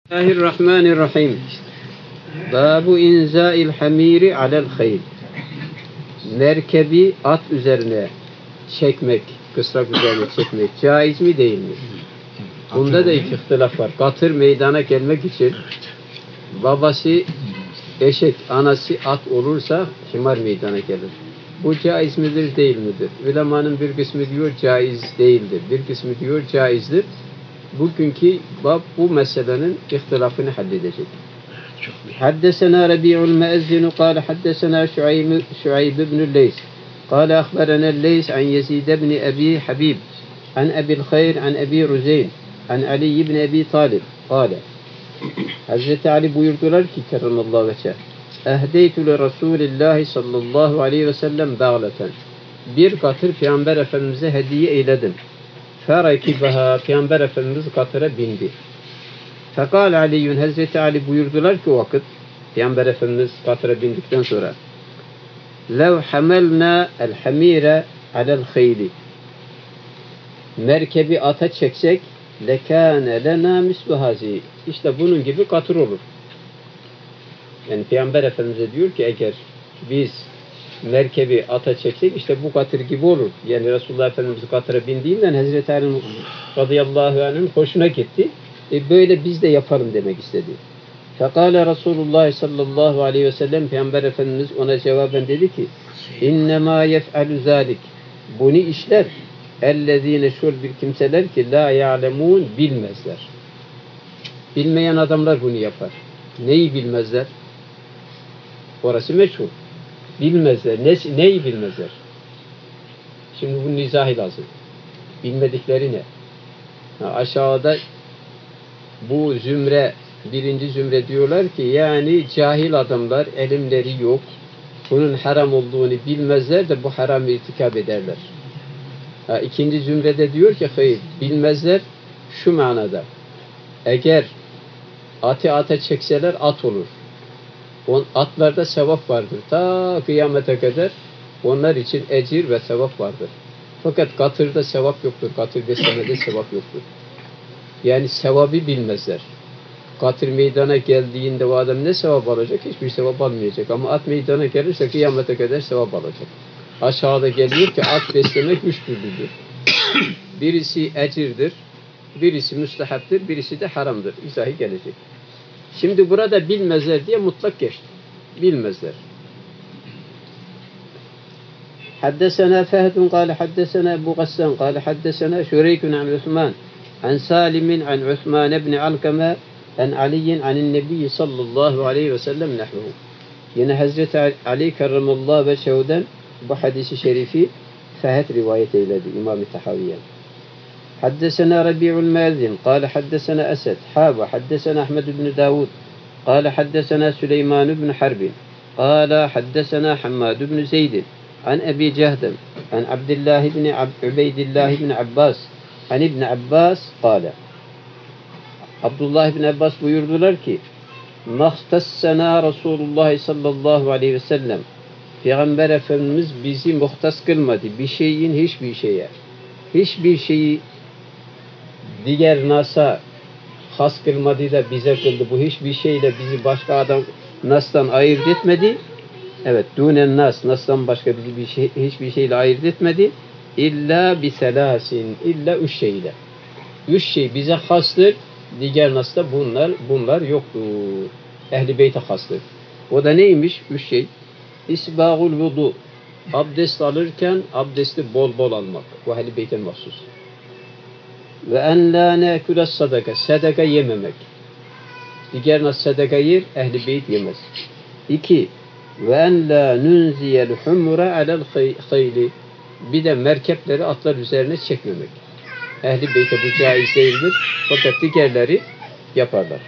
Bismillahirrahmanirrahim. Babu inza'il hamiri alel hayl. Merkebi at üzerine çekmek, kısrak üzerine çekmek caiz mi değil mi? Bunda da iki ihtilaf var. Katır meydana gelmek için babası eşek, anası at olursa himar meydana gelir. Bu caiz midir, değil midir? Ulemanın bir kısmı diyor caiz değildir. Bir kısmı diyor caizdir. Bugünkü bab bu meselenin ihtilafını halledecek. Haddesena Rabi'ul Meezzin قال حدثنا شعيب بن الليث قال أخبرنا الليث عن يزيد بن أبي حبيب عن أبي الخير عن أبي رزين عن علي بن أبي طالب قال Hazreti Ali buyurdular ki kerramallahu veçhe ehdeytü li Resulillahi sallallahu aleyhi ve sellem bağleten bir katır Peygamber Efendimiz'e hediye eyledim. Ferakibaha Peygamber Efendimiz katıra bindi. Fekal Aliyyun Hazreti Ali buyurdular ki o vakit Peygamber Efendimiz katıra bindikten sonra lev hamelna el hamire alel khayli merkebi ata çeksek lekâne lenâ mislu hazi. İşte bunun gibi katır olur. Yani Peygamber Efendimiz'e diyor ki eğer biz merkebi ata çeksek işte bu katır gibi olur. Yani Resulullah Efendimiz katıra bindiğinden Hazreti Ali radıyallahu anh'ın hoşuna gitti. Böyle biz de yapalım demek istedi. Fekale Resulullah sallallahu aleyhi ve sellem Peygamber Efendimiz ona cevaben dedi ki innemâ yef'alü zâlik bunu işler ellezîne şul bir kimseler ki la ya'lemûn bilmezler. Bilmeyen adamlar bunu yapar. Neyi bilmezler? Orası meçhul. Bilmezler. Neyi bilmezler? Şimdi bunun izahı lazım. Bilmedikleri ne? Aşağıda bu zümre, birinci zümre diyorlar ki yani cahil adamlar, elimleri yok. Bunun haram olduğunu bilmezler de bu haramı irtikab ederler. İkinci zümrede diyor ki hayır, bilmezler şu manada. Eğer ata çekseler at olur. Atlarda sevap vardır. Ta kıyamete kadar onlar için ecir ve sevap vardır. Fakat katırda sevap yoktur. Katır beslemede sevap yoktur. Yani sevabı bilmezler. Katır meydana geldiğinde o adam ne sevap alacak? Hiçbir sevap almayacak. Ama at meydana gelirse kıyamete kadar sevap alacak. Aşağıda geliyor ki at beslemek üç türlüdür. Birisi ecirdir, birisi müstehaptır, birisi de haramdır. İzahı gelecek. Şimdi burada bilmezler diye mutlak geçti. Bilmezler. Haddesena Fehdun kâle haddesena Ebu Gassan kâle haddesena Şureykun an Osman an Salim'in an Osman ibn Alkame an Ali'in anin Nebi sallallahu aleyhi ve sellem nehvuhu. Yine Hazreti Ali kerramallahu veçhevden bu hadisi şerifi Fehd rivayet eyledi İmam-ı Tahaviye. حدثنا ربيع المازن قال حدثنا أسد حدثنا أحمد بن داود قال حدثنا سليمان بن حرب قال حدثنا حماد بن زيد عن أبي جهدم عن عبد الله بن عبيد الله بن عباس عن ابن عباس قال Abdullah ibn Abbas buyurdular ki Mahtassena Resulullah sallallahu aleyhi ve sellem Peygamber Efendimiz bizi muhtas kılmadı bir şeyin hiçbir şeyi diğer nasa has kılmadı da bize kıldı. Bu hiçbir şeyle bizi başka adam nastan ayırt etmedi. Evet, dünen nas, nastan başka bizi hiçbir şeyle ayırt etmedi. İlla biselasin, illa üç şeyle. Üç şey bize hastır, diğer nasta bunlar yoktur. Ehl-i Beyt'e hastır. O da neymiş? Üç şey. İsbâgul vudu. Abdest alırken abdesti bol bol almak. Bu Ehl-i Beyt'e mahsus. Ve en la ne'küle sadaka. Sadaka yememek. Diğer nas sadaka yer, Ehl-i Beyt yemez. 2. Ve en la nunziyel humura alel hayli. Bir de merkepleri atlar üzerine çekmemek. Ehl-i Beyt'e bu caiz değildir. Fakat diğerleri yaparlar.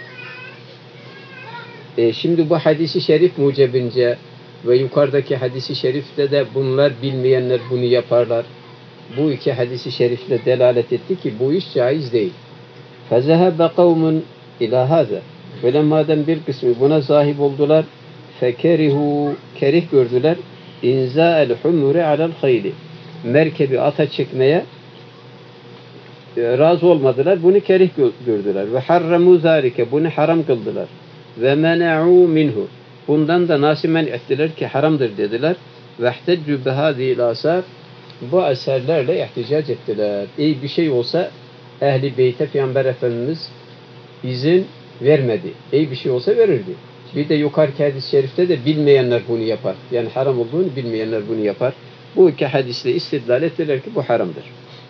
Şimdi bu hadisi şerif mucebince ve yukarıdaki hadisi şerifte de bunlar bilmeyenler bunu yaparlar. Bu iki hadisi şerifle delalet etti ki bu iş caiz değil. فَذَهَبَ قَوْمٌ اِلَى هَذَا Ulemâdan bir kısmı buna sahip oldular. فَكَرِهُ Kerih gördüler. اِنْزَاءَ الْحُمُّرِ عَلَى الْخَيْلِ Merkebi ata çekmeye razı olmadılar. Bunu kerih gördüler. Ve harremu zalike. Bunu haram kıldılar. Ve mena'u minhu. Bundan da nasimen ettiler ki haramdır dediler. Ve ihteccu bihâzîl asar. Bu eserlerle ihticac ettiler. Bir şey olsa Ehli Beyt'e Peygamber Efendimiz izin vermedi. Bir şey olsa verirdi. Bir de yukarıki hadis-i şerifte de bilmeyenler bunu yapar. Yani haram olduğunu bilmeyenler bunu yapar. Bu iki hadisle istidlal ettiler ki bu haramdır.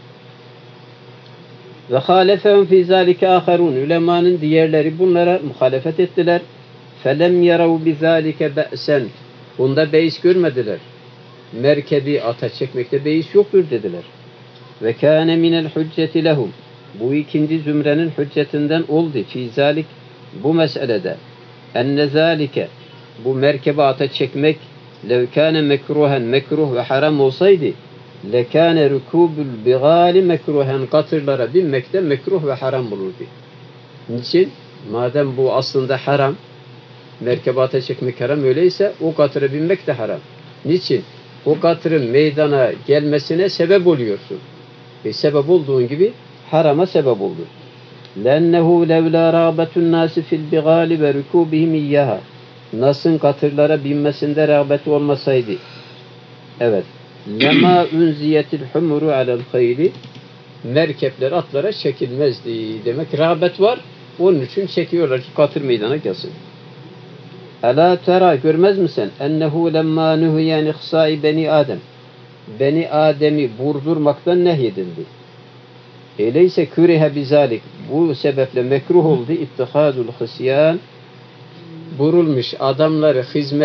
Ve halefehum fî zâlike âherûn. Ulemanın diğerleri bunlara muhalefet ettiler. Felem yerav bizâlike be'sen. Bunda beis görmediler. Merkebi ata çekmekte beis yoktur dediler. Ve kâne minel hücceti lehum. Bu ikinci zümrenin hüccetinden oldu. Fî zâlik bu meselede. Enne zâlike bu merkebe ata çekmek lev kâne mekruhen mekruh ve haram olsaydı lekâne rükûbül bigâli mekruhen katırlara binmekte mekruh ve haram bulurdu. Niçin? Madem bu aslında haram, merkebe ata çekmek haram öyleyse o katıra binmek de haram. Niçin? O katırın meydana gelmesine sebep oluyorsun. Sebep olduğun gibi harama sebep olur. لَنَّهُ لَوْلَا رَغْبَةُ النَّاسِ فِي الْبِغَالِ وَرُكُوبِهِمْ اِيَّهَا Nas'ın katırlara binmesinde rağbeti olmasaydı. Evet. لَمَا اُنْزِيَتِ الْحُمُرُ عَلَى الْخَيْلِ Merkepler atlara çekilmezdi. Demek rağbet var. Onun için çekiyorlar ki katır meydana gelsin. Ela tera görmez misin? Ennehu lemma nuhiyen ihsai beni Adem. Beni Adem'i vurdurmaktan nehyedildi. Öyleyse kürihe bizalik. Bu sebeple mekruh oldu. İttihadul hısyan. Vurulmuş adamları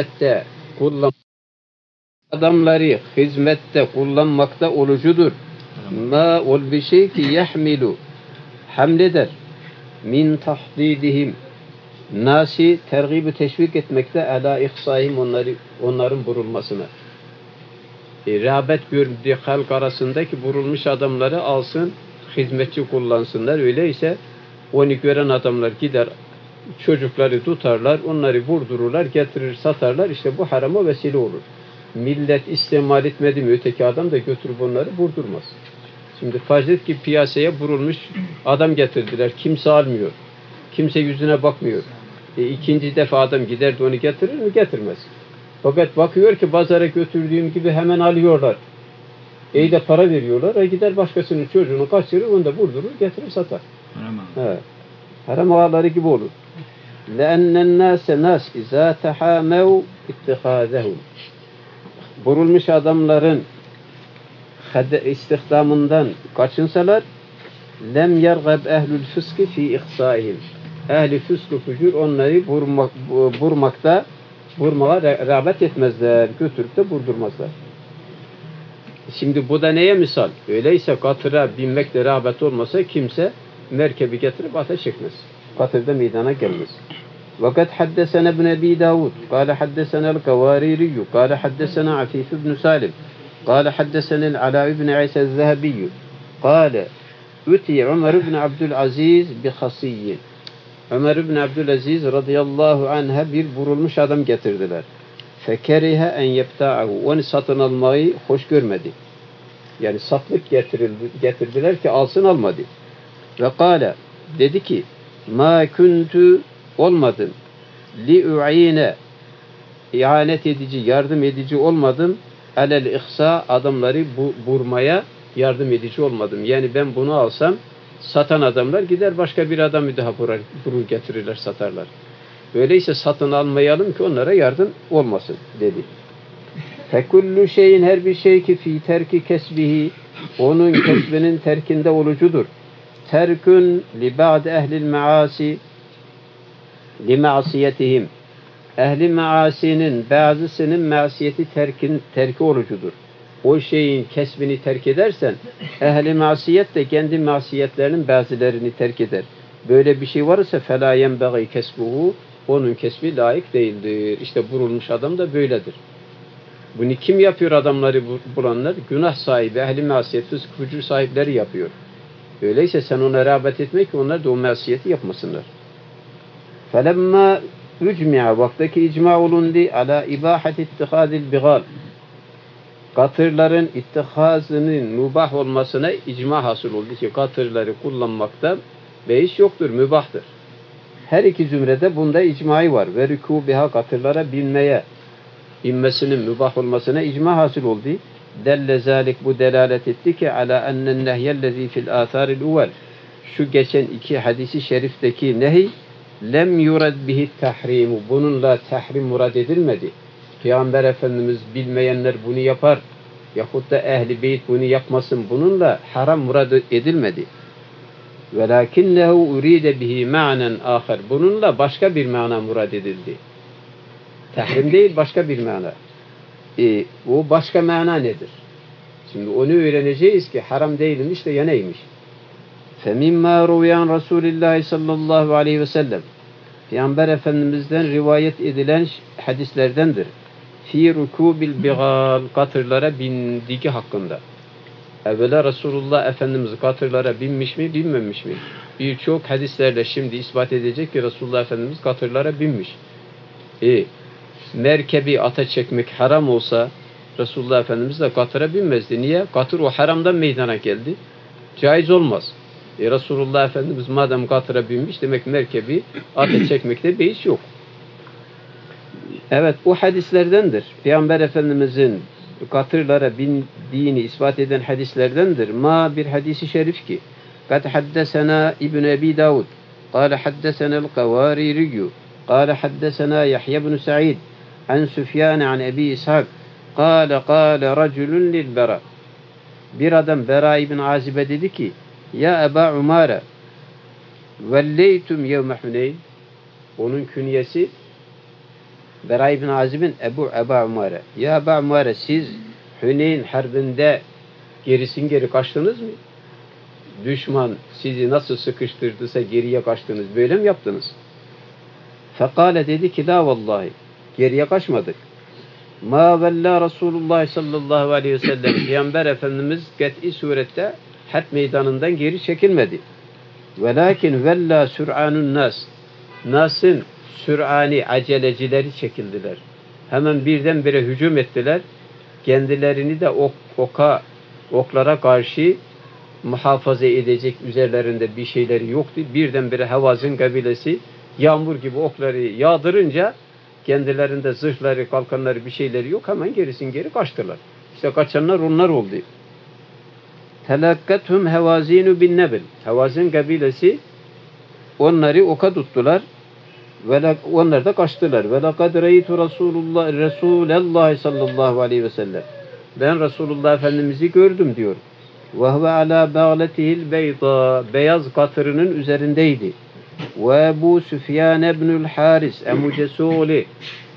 hizmette kullanmakta olucudur. Ma ol bir şey ki yahmilu hamleder min tahdidihim nasi tergibi teşvik etmekte ala ihsaihim onların vurulmasına. Rağbet gördüğü halk arasındaki vurulmuş adamları alsın, hizmetçi kullansınlar. Öyleyse onu gören adamlar gider çocukları tutarlar, onları vurdururlar, getirir satarlar. İşte bu harama vesile olur. Millet istemal etmedi mi öteki adam da götürüp onları vurdurmaz. Şimdi farz et ki piyasaya vurulmuş adam getirdiler. Kimse almıyor. Kimse yüzüne bakmıyor. İkinci defa adam gider de onu getirir mi? Getirmez. Fakat bakıyor ki pazara götürdüğüm gibi hemen alıyorlar. De para veriyorlar. Gider başkasının çocuğunu kaçırır, onu da vurdurur, getirir satar. Evet. Haram ağaları gibi olur. لَاَنَّ النَّاسَ نَاسِ اِذَا تَحَامَوْا اِتِّخَاذَهُمْ Vurulmuş adamların istihdamından kaçınsalar lem yergab ehlül fıskı fi ihsaihim. Ehli fıskı fücur onları vurmaya rağbet etmezler. Götürüp de vurdurmazlar. Şimdi bu da neye misal? Öyleyse katıra binmekle rağbet olmasa kimse merkebi getirip ata çekmez. Katırda meydana gelmez. Vakat haddesena ibn Ebi Davud. Kale haddesena el-Kavaririyyü. Kale haddesena Afif ibn Salim. Kale haddesena el-Ala ibn İsa el-Zehebiyyü. Kale üti Ömer ibn Abdülaziz bi hasiyyin. Ömer ibn Abdülaziz radıyallahu anh'a bir vurulmuş adam getirdiler. Fekerihe en yebta'ahu. Onu satın almayı hoş görmedi. Yani satlık getirdiler ki alsın almadı. Ve kâle dedi ki ma kuntu olmadım li'u'ine ihanet edici, yardım edici olmadım alel ihsa adamları vurmaya yardım edici olmadım. Yani ben bunu alsam satan adamlar gider başka bir adamı daha vurur getirirler satarlar. Öyleyse satın almayalım ki onlara yardım olmasın dedi. Fekullu şeyin her bir şey ki fi terki kesbihi onun kesbinin terkinde olucudur. Terkün li ba'd ehlil maasi li ma'siyetihim. Ehli maasinin bazısının masiyeti terki olucudur. O şeyin kesbini terk edersen ehli masiyet de kendi masiyetlerinin bazılarını terk eder. Böyle bir şey varsa fela yenbeği kesbuhu onun kesbi layık değildir. İşte vurulmuş adam da böyledir. Bunu kim yapıyor adamları bulanlar? Günah sahibi, ehli masiyet, fısk, fücur sahipleri yapıyor. Öyleyse sen ona rağbet etmek ki onlar da o masiyeti yapmasınlar. فَلَمَّا ücmi'a vaktaki icma olundu ala ibahati ittihadil bigal. katırların ittihazının mübah olmasına icma hasıl oldu ki katırları kullanmakta beis yoktur, mübahtır. Her iki zümrede bunda icmai var. Ve rükûbiha katırlara binmesinin mübah olmasına icma hasıl oldu. Delle zalik bu delalet etti ki ala ennen nehyellezî fil âthâril uvvel. Şu geçen iki hadisi şerifteki nehy lem yurad bihi tahrimu. Bununla tahrim murad edilmedi. Peygamber Efendimiz bilmeyenler bunu yapar. Yahut da ehli beyt bunu yapmasın. Bununla haram murad edilmedi. Velakinnehu uride bihi ma'nen ahar. Bununla başka bir mana murad edildi. Tahrim değil, başka bir mana. O başka mana nedir? Şimdi onu öğreneceğiz ki haram değilmiş de ya neymiş? فَمِمَّا رُوْيَانْ رَسُولِ اللّٰهِ sallallahu aleyhi ve sellem. Peygamber Efendimiz'den rivayet edilen hadislerdendir. Fi rukubil bigal, katırlara bindiği hakkında. Evvela Resulullah Efendimiz katırlara binmiş mi, binmemiş mi? Birçok hadislerle şimdi ispat edecek ki Resulullah Efendimiz katırlara binmiş. Merkebi ata çekmek haram olsa Resulullah Efendimiz de katıra binmezdi. Niye? Katır o haramdan meydana geldi. Caiz olmaz. Resulullah Efendimiz madem katıra binmiş demek merkebi ata çekmekte beis yok. Evet, bu hadislerdendir. Peygamber Efendimizin katırlara bindiğini ispat eden hadislerdendir. Ma bir hadisi şerif ki kad haddesena İbn Ebi Davud قال حدثنا القواريري قال حدثنا يحيى بن سعيد عن سفيان عن أبي إسحاق قال رجل للبراء. Bir adam Bera ibn Azib'e dedi ki ya Eba Umare velleytum yevme Huneyn. Onun künyesi Bera ibn Azib'in Eba Umare. Ya Eba Umare, siz Huneyn harbinde geri kaçtınız mı? Düşman sizi nasıl sıkıştırdıysa geriye kaçtınız. Böyle mi yaptınız? Fekale dedi ki la vallahi, geriye kaçmadık. Ma vella Resulullah sallallahu aleyhi ve sellem. Peygamber Efendimiz kat'i surette harp meydanından geri çekilmedi. Velakin vella sür'anun nas. Nas'ın sür'ani acelecileri çekildiler. Hemen birdenbire hücum ettiler. Kendilerini de oklara karşı muhafaza edecek üzerlerinde bir şeyleri yoktu. Birdenbire Havazin kabilesi yağmur gibi okları yağdırınca kendilerinde zırhları, kalkanları bir şeyleri yok. Hemen geri kaçtılar. İşte kaçanlar onlar oldu. Telakkathum Havazinu bin Nebil. Havazin kabilesi onları oka tuttular. Ve onlar da kaçtılar. Ve lekad reytu Resulullah sallallahu aleyhi ve sellem. Ben Resulullah Efendimiz'i gördüm diyor. Ve huve ala bağletihil beyda. Beyaz katırının üzerindeydi. Ve Ebu Süfyan ibnül Haris emucesûli.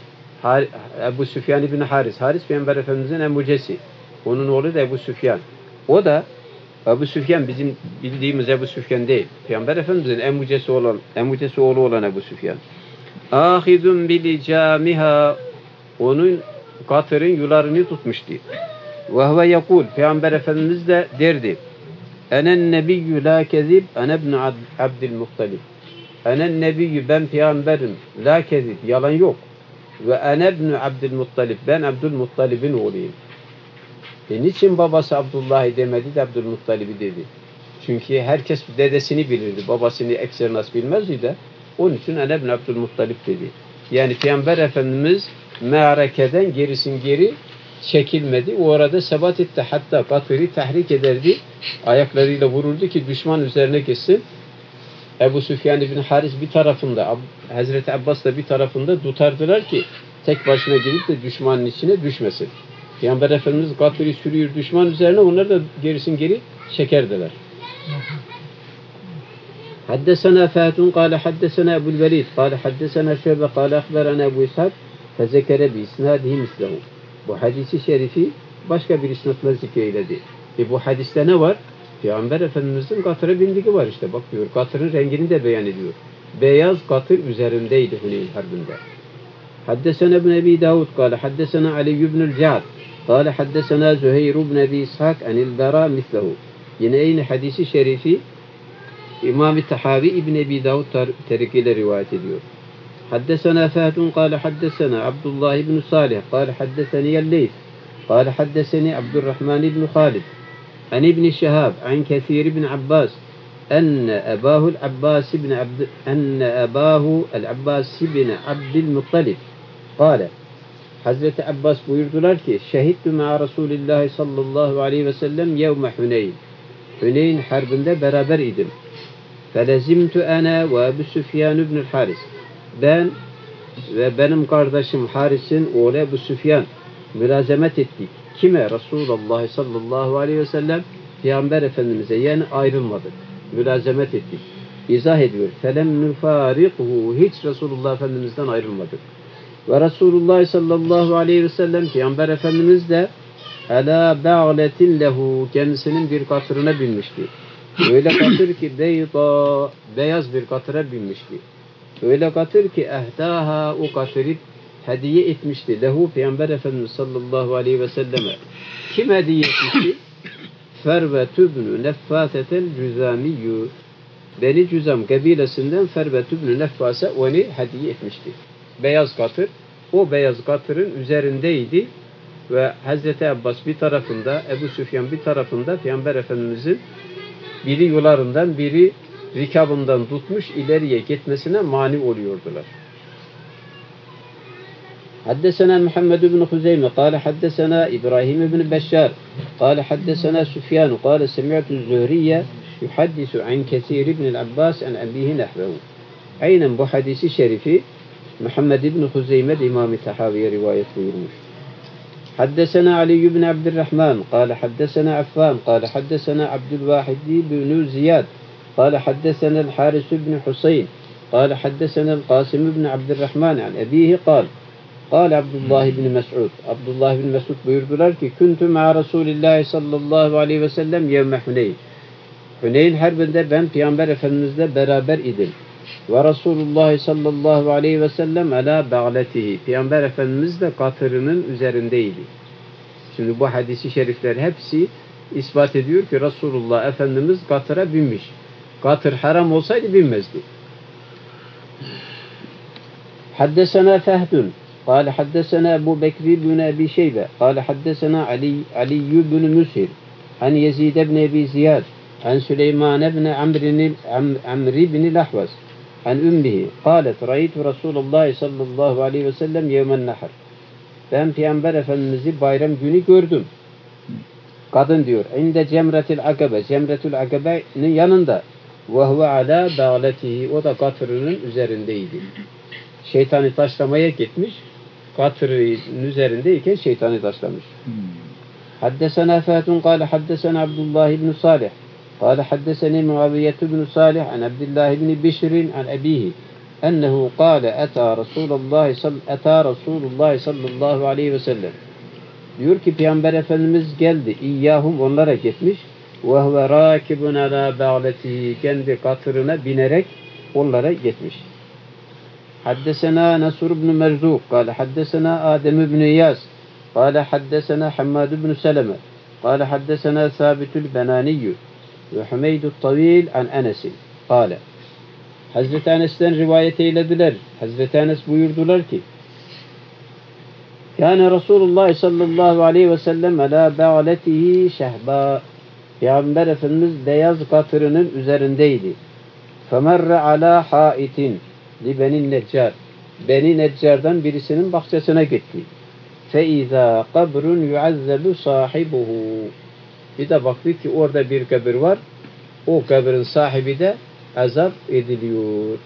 Ebu Süfyan ibn Haris. Haris Peygamber Efendimiz'in emucesi. Onun oğlu da Ebu Süfyan. O da Ebu Süfyan bizim bildiğimiz Ebu Süfyan değil. Peygamber Efendimiz'in emucesi oğlu olan Ebu Süfyan. Ahidun bilicamiha. Onun katırın yularını tutmuştu. Ve huve yekul. Peygamber Efendimiz de derdi. Enen nebiyyü la kezib. Ene ibn Abdülmuttalib. Enen nebiyyü, ben peygamberim. La kezib. Yalan yok. Ve ene ibn Abdülmuttalib. Ben Abdülmuttalib'in oğluyum. Niçin babası Abdullah'ı demedi de Abdülmuttalib'i dedi? Çünkü herkes dedesini bilirdi. Babasını ekser nas bilmezdi de. Onun için ene ibn Abdülmuttalib dedi. Yani Peygamber Efendimiz me'arekeden geri çekilmedi. O arada sebat etti. Hatta katırı tahrik ederdi. Ayaklarıyla vururdu ki düşman üzerine gitsin. Ebu Süfyan ibn Haris bir tarafında, Hazreti Abbas da bir tarafında tutardılar ki tek başına girip de düşmanın içine düşmesin. Peygamber Efendimiz katırı sürüyor düşman üzerine, onlar da geri çekerdiler. Haddesena Fatun kâle haddesena Ebu'l Velid kâle haddesena Şöbe kâle akberana Ebu İshak fezekere bi isnadihi mislehu. Bu hadisi şerifi başka bir isnatla zikreyledi. Bu hadiste ne var? Peygamber Efendimiz'in katıra bindiği var işte. Bak diyor, katırın rengini de beyan ediyor. Beyaz katır üzerindeydi Huneyn harbinde. Haddesena ibn Ebi Davud kâle haddesena Ali ibnül Ca'd kâle haddesena Züheyr ibn Ebi İshak anil Bera mislehu. Yine aynı hadisi şerifi İmam-ı Tahavi İbn Ebi Davud terikiyle rivayet ediyor. Haddesena Fatun kâle haddesena Abdullah ibn Salih kâle haddeseniyel Leyth قال حدثني عبد الرحمن بن خالد عن ابن شهاب عن كثير بن عباس أن أباه العباس بن عبد المطلب قال Hazreti Abbas buyurdular ki şehittu ma Resulillah sallallahu aleyhi ve sellem yevme Huneyn. Huneyn harbinde beraber idim. Felezimtu ana ve Ebu Süfyan ibn Haris. Ben ve benim kardeşim Haris'in oğlu Ebu Süfyan mülazemet ettik. Kime? Resulullah sallallahu aleyhi ve sellem Peygamber Efendimiz'e, yani ayrılmadık. Mülazemet ettik. İzah ediyor. Felem nufariquhu, hiç Resulullah Efendimiz'den ayrılmadık. Ve Resulullah sallallahu aleyhi ve sellem Peygamber Efendimiz de ala ba'letin lehu, kendisinin bir katırına binmişti. Öyle katır ki beyda, beyaz bir katıra binmişti. Öyle katır ki ehdaha, o katırı hediye etmişti. Lehu, Peygamber Efendimiz sallallahu aleyhi ve selleme. Kim hediye etmişti? Fervetü ibn Neffasetel Cüzamiyyü. Beni Cüzam kabilesinden Fervetü ibn Neffase onu hediye etmişti. Beyaz katır, o beyaz katırın üzerindeydi ve Hazreti Abbas bir tarafında, Ebu Süfyan bir tarafında Peygamber Efendimizin biri yularından, biri rikabından tutmuş ileriye gitmesine mani oluyordular. Haddesena Muhammed ibn Huzeyme قال حدثنا İbrahim ibn Beşşar قال حدثنا Süfyan قال سمعت الزهري يحدث عن كثير بن العباس عن أبيه نحوه. Aynen bu hadisi şerifi Muhammed ibn Huzeyme de İmam-ı Tahavi'ye rivayet buyurmuş. حدثنا علي بن عبد الرحمن قال حدثنا عفان قال حدثنا عبد الواحد بن زياد قال حدثنا الحارث بن حسين قال حدثنا القاسم بن عبد الرحمن عن أبيه قال عبد الله بن مسعود Abdullah bin Mesud buyurdular ki kuntu ma Resulillah sallallahu aleyhi ve sellem yevme Huneyn. Huneyn harbinde ben Peygamber Efendimizle beraber idim. Ve Resulullah sallallahu aleyhi ve sellem ala ba'letihi. Peygamber Efendimiz de katırının üzerindeydi. Şimdi bu hadisi şerifler hepsi ispat ediyor ki Resulullah Efendimiz katıra binmiş. Katır haram olsaydı binmezdi. Haddesena Fehdun قال حدثنا أبو بكر بن أبي شيبة قال حدثنا علي بن مسهر عن يزيد بن أبي زياد عن سليمان بن عمرو بن الأحوص عن أمه قالت رأيت رسول الله صلى الله عليه وسلم يوم النحر. Ben Peygamber Efendimiz'i bayram günü gördüm. Kadın diyor. İnde Cemretül Akabe. Cemretül Akabe'nin yanında. Ve huve ala bağletihi. O da katırının üzerindeydi. Şeytanı taşlamaya gitmiş. Katırın üzerindeyken şeytanı taşlamış. Haddesena Fatun kâle haddesena Abdullah ibn Salih. Kâle haddeseni Muaviyet ibn Salih an Abdullah ibn Bişrin an abihi. Ennehu kâle etâ Resulullah sallallahu aleyhi ve sellem. Diyor ki Peygamber Efendimiz geldi. İyyahum, onlara gitmiş. Ve huve râkibun alâ ba'letihi. Kendi katırına binerek onlara gitmiş. حدثنا نصر بن مرزوق قال حدثنا آدم بن إياس قال حدثنا حماد بن سلمة قال حدثنا ثابت البناني وحميد الطويل عن أنس قال Hazreti Enes'ten rivayet eylediler. Hazreti Enes buyurdular ki Kâne Resulullah sallallahu aleyhi ve sellem alâ ba'letihi şehbâ. Peygamber Efendimiz beyaz katırının üzerindeydi. Femerre alâ hâitin li Beni Neccar. Beni Neccar'dan birisinin bahçesine gitti. Feiza kabrun yuazzabu sahibuhu. Bir de baktı ki orada bir kabir var. O kabirin sahibi de azap ediliyor.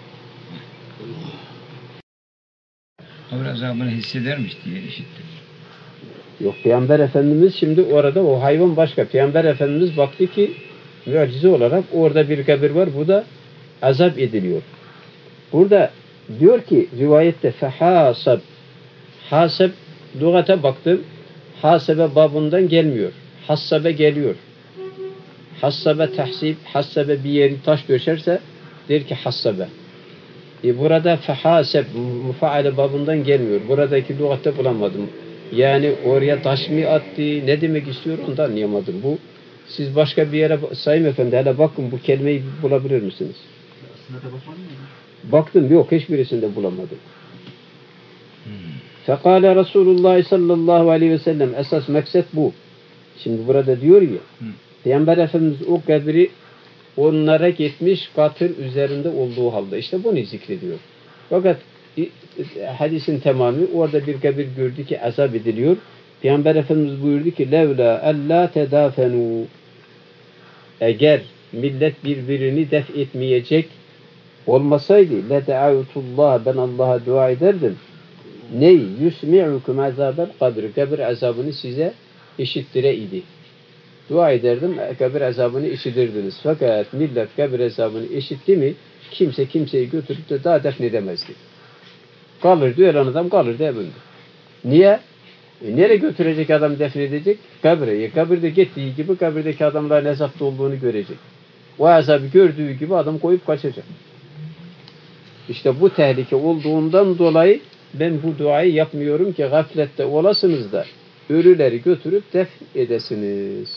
Kabir azabını hissedermiş diye işittim. Yok, Peygamber Efendimiz şimdi orada, o hayvan başka. Peygamber Efendimiz baktı ki mucize olarak orada bir kabir var. Bu da azap ediliyor. Burada diyor ki rivayette fehasab. Hasab, lügate baktım. Hasabe babından gelmiyor. Hassabe geliyor. Hassabe tahsib, hassabe bir yeri taş döşerse der ki hassabe. Burada fehasab, mufaale babından gelmiyor. Buradaki lügatte bulamadım. Yani oraya taş mı attı, ne demek istiyor onu da anlayamadım. Bu, siz başka bir yere, Sayın Efendi hele bakın bu kelimeyi bulabilir misiniz? Baktım, yok, hiçbirisinde bulamadım. Fekale Resulullah sallallahu aleyhi ve sellem, esas maksat bu. Şimdi burada diyor ya, Peygamber Efendimiz o kabri onlara gitmiş katır üzerinde olduğu halde. İşte bunu zikrediyor. Fakat hadisin tamamı orada bir kabir gördü ki azap ediliyor. Peygamber Efendimiz buyurdu ki levla alla tedafenu, eğer millet birbirini def etmeyecek olmasaydı lede'avtullah, ben Allah'a dua ederdim. Ney yusmi'ukum azabel kabir, kabir azabını size işittireydi. Dua ederdim, kabir azabını işitirdiniz. Fakat millet kabir azabını işitti mi kimse kimseyi götürüp de daha defnedemezdi. Kalırdı, ölen adam kalırdı evinde. Niye? Nereye götürecek adam defnedecek? Kabre. Kabirde gittiği gibi kabirdeki adamların azapta olduğunu görecek. O azabı gördüğü gibi adam koyup kaçacak. İşte bu tehlike olduğundan dolayı ben bu duayı yapmıyorum ki gaflette olasınız da ölüleri götürüp defn edesiniz.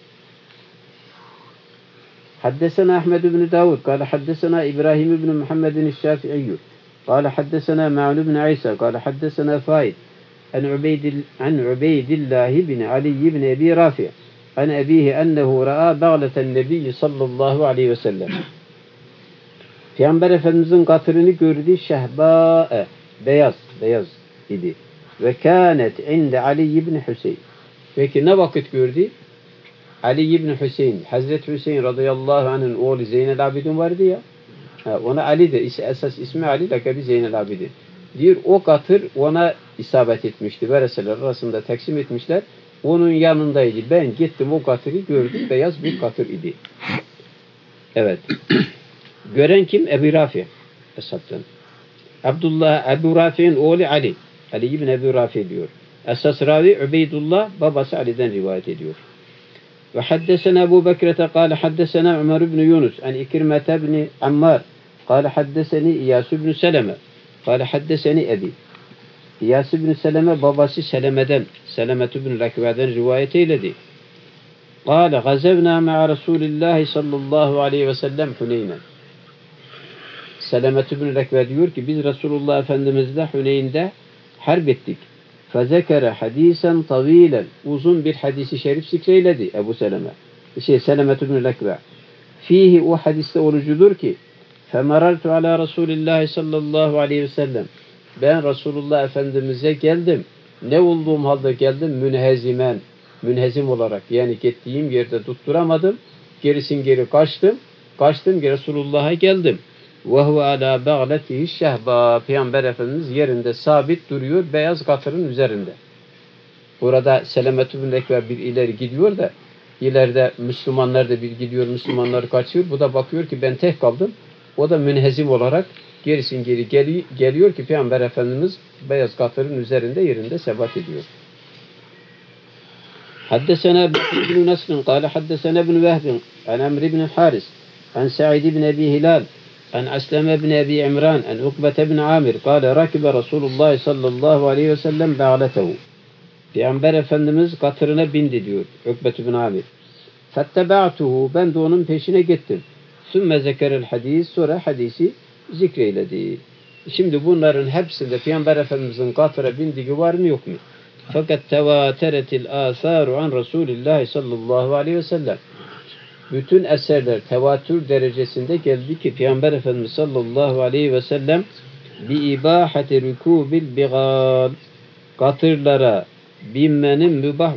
Haddesena Ahmed bin Davud, kâle haddesena İbrahim bin Muhammedin Şafi'iyyü, kâle haddesena Ma'lu bin İsa, kâle haddesena Faid, an Ubeydillah bin Ali bin Ebi Rafi, an ebihi ennehu ra'a bağleten nebiyyi sallallahu aleyhi ve sellem. Peygamber Efendimizin katırını gördü, şehbâ'e, beyaz idi. Ve kânet inde Ali ibn Hüseyin. Peki ne vakit gördü? Ali ibn Hüseyin, Hazreti Hüseyin radıyallahu anh'ın oğlu Zeynel Abidin vardı ya. Ona Ali de, esas ismi Ali, lakabı Zeynel Abidin. Diyor o katır ona isabet etmişti. Vereseler arasında taksim etmişler. Onun yanındaydı. Ben gittim o katırı gördüm. Beyaz bir katır idi. Evet. Gören kim? Ebu Rafi. Eshab'tan. Ebu Rafi'nin oğlu Ali. Ali ibn Ebu Rafi diyor. Esas ravi Ubeydullah, babası Ali'den rivayet ediyor. Ve haddesena Ebu Bekrete kâle haddesena Ömer ibn Yunus an İkrimete ibn Ammar kâle haddeseni İyas ibn Seleme kâle haddeseni Ebi. İyas ibn Seleme babası Selemet ibn Rakve'den rivayet eyledi. Kâle gazevna ma'a Resulillahi sallallahu aleyhi ve sellem Hüneynen. Selemet ibn Rakve diyor ki biz Resulullah Efendimizle Hüneyn'de harp ettik. Fezekere hadisen tavilen, uzun bir hadisi şerif zikreyledi Ebu Seleme. Selemet ibn Rakve. Fihi, o hadiste olucudur ki femerartu ala Resulillahi sallallahu aleyhi ve sellem. Ben Resulullah Efendimiz'e geldim. Ne olduğum halde geldim? Münhezim olarak. Yani gittiğim yerde tutturamadım. Gerisin geri kaçtım. Kaçtım ki Resulullah'a geldim. Ve huve ala bağletihi şehba. Peygamber Efendimiz yerinde sabit duruyor. Beyaz katırın üzerinde. Burada Selamet ibn Ekber bir ileri gidiyor da ileride Müslümanlar da bir gidiyor. Müslümanlar kaçıyor. Bu da bakıyor ki ben tek kaldım. O da münhezim olarak gerisin geri geliyor ki Peygamber Efendimiz beyaz katırın üzerinde yerinde sebat ediyor. Haddesena ibn Nasr'ın kâle haddesena ibn Vehbin an Emr ibn Haris an Sa'id ibn Ebi Hilal an Aslame ibn Ebi İmran an Ukbete ibn Amir kâle rakibe Resulullah sallallahu aleyhi ve sellem ba'letehu. Peygamber Efendimiz katırına bindi diyor Ukbete ibn Amir. Fettebe'tuhu, ben de onun peşine gittim. Sümme zekerel hadis, sonra hadisi zikreyledi. Şimdi bunların hepsinde Peygamber Efendimizin katıra bindiği var mı yok mu? Fakat tevateretil asaru an Resulillah sallallahu aleyhi ve sellem. Bütün eserler tevatür derecesinde geldi ki Peygamber Efendimiz sallallahu aleyhi ve sellem bi ibahati rükubil bigal, katırlara binmenin mübah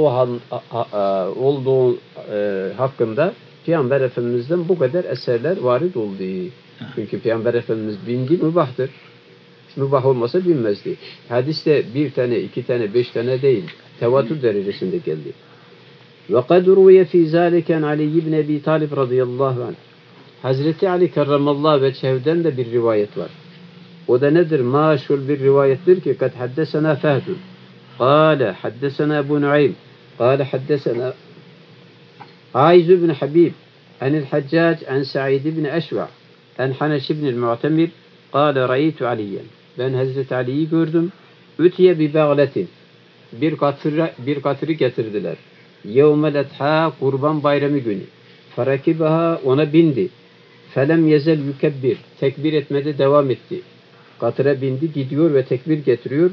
olduğu hakkında Peygamber Efendimiz'den bu kadar eserler varid oldu. Çünkü Peygamber Efendimiz bindi, mübahtır. Mübah olmasa binmezdi. Hadiste bir tane, iki tane, 5 tane değil. Tevatür derecesinde geldi. Ve kad ruviye fî zâliken Ali ibn Ebi Talib radıyallahu anh. Hazreti Ali kerramallahu veçhevden de bir rivayet var. O da nedir? Maşhur bir rivayettir ki kad haddesena Fehdun. Kâle haddesena Ebu Nuaym. Kâle haddesena Aiz ibn Habib. Anil Haccac an Sa'id ibn Eşva. An Haneş ibn Mu'temir. Kâle ra'ytu Aliyen. Ben Hazreti Ali'yi gördüm. Ütiye bi bağletin. Bir katırı getirdiler. Yevmel etha, kurban bayramı günü. Ferakibaha, ona bindi. Felem yezel yükebbir. Tekbir etmede devam etti. Katıra bindi, gidiyor ve tekbir getiriyor.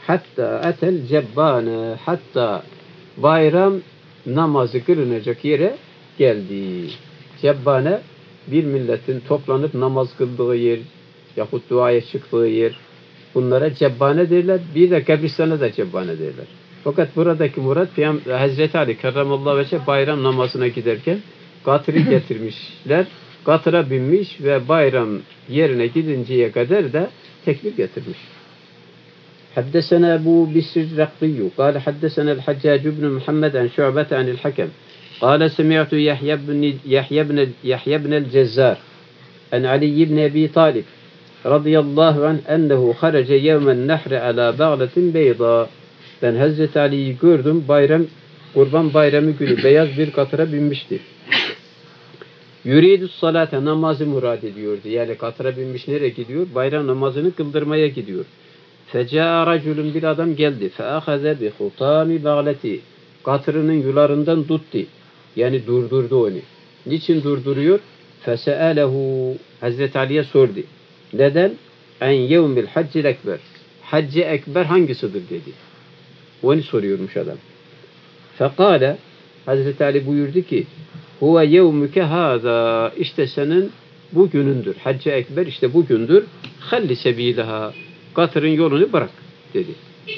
hatta etel cebbane, hatta bayram namazı kılınacak yere geldi. Cebbane bir milletin toplanıp namaz kıldığı yer yahut duaya çıktığı yer. Bunlara cebbane derler. Bir de kabristana da cebbane derler. Fakat buradaki murat Hazreti Ali Kerramallahu Vece bayram namazına giderken katırı getirmişler. Katıra binmiş ve bayram yerine gidinceye kadar da tekbir getirmiş. حدثنا أبو بسر الرقي قال حدثنا الحجاج بن محمد عن شعبة عن الحكم قال سمعت يحيى بن الجزار عن علي بن أبي طالب رضي الله عنه أنه خرج يوم النحر على بغلة بيضاء. Ben Hazreti Ali'yi gördüm, Kurban Bayramı günü beyaz bir katıra binmişti. Yuridus salate, namazı murad ediyordu. Yani katıra binmiş nereye gidiyor? Bayram namazını kıldırmaya gidiyor. Feca'a raculun, bir adam geldi. Feahaze bi hutami bağleti. Katırının yularından tuttu. Yani durdurdu onu. Niçin durduruyor? Fese'alehu, Hazreti Ali'ye sordu. Neden? En yevmil haccil ekber. Hacci ekber hangisidir dedi. Onu soruyormuş adam. Fekale, Hazreti Ali buyurdu ki, huve yevmüke hâzâ, işte senin bu günündür. Hacci ekber işte bu gündür. Halli sebîleha, katırın yolunu bırak dedi.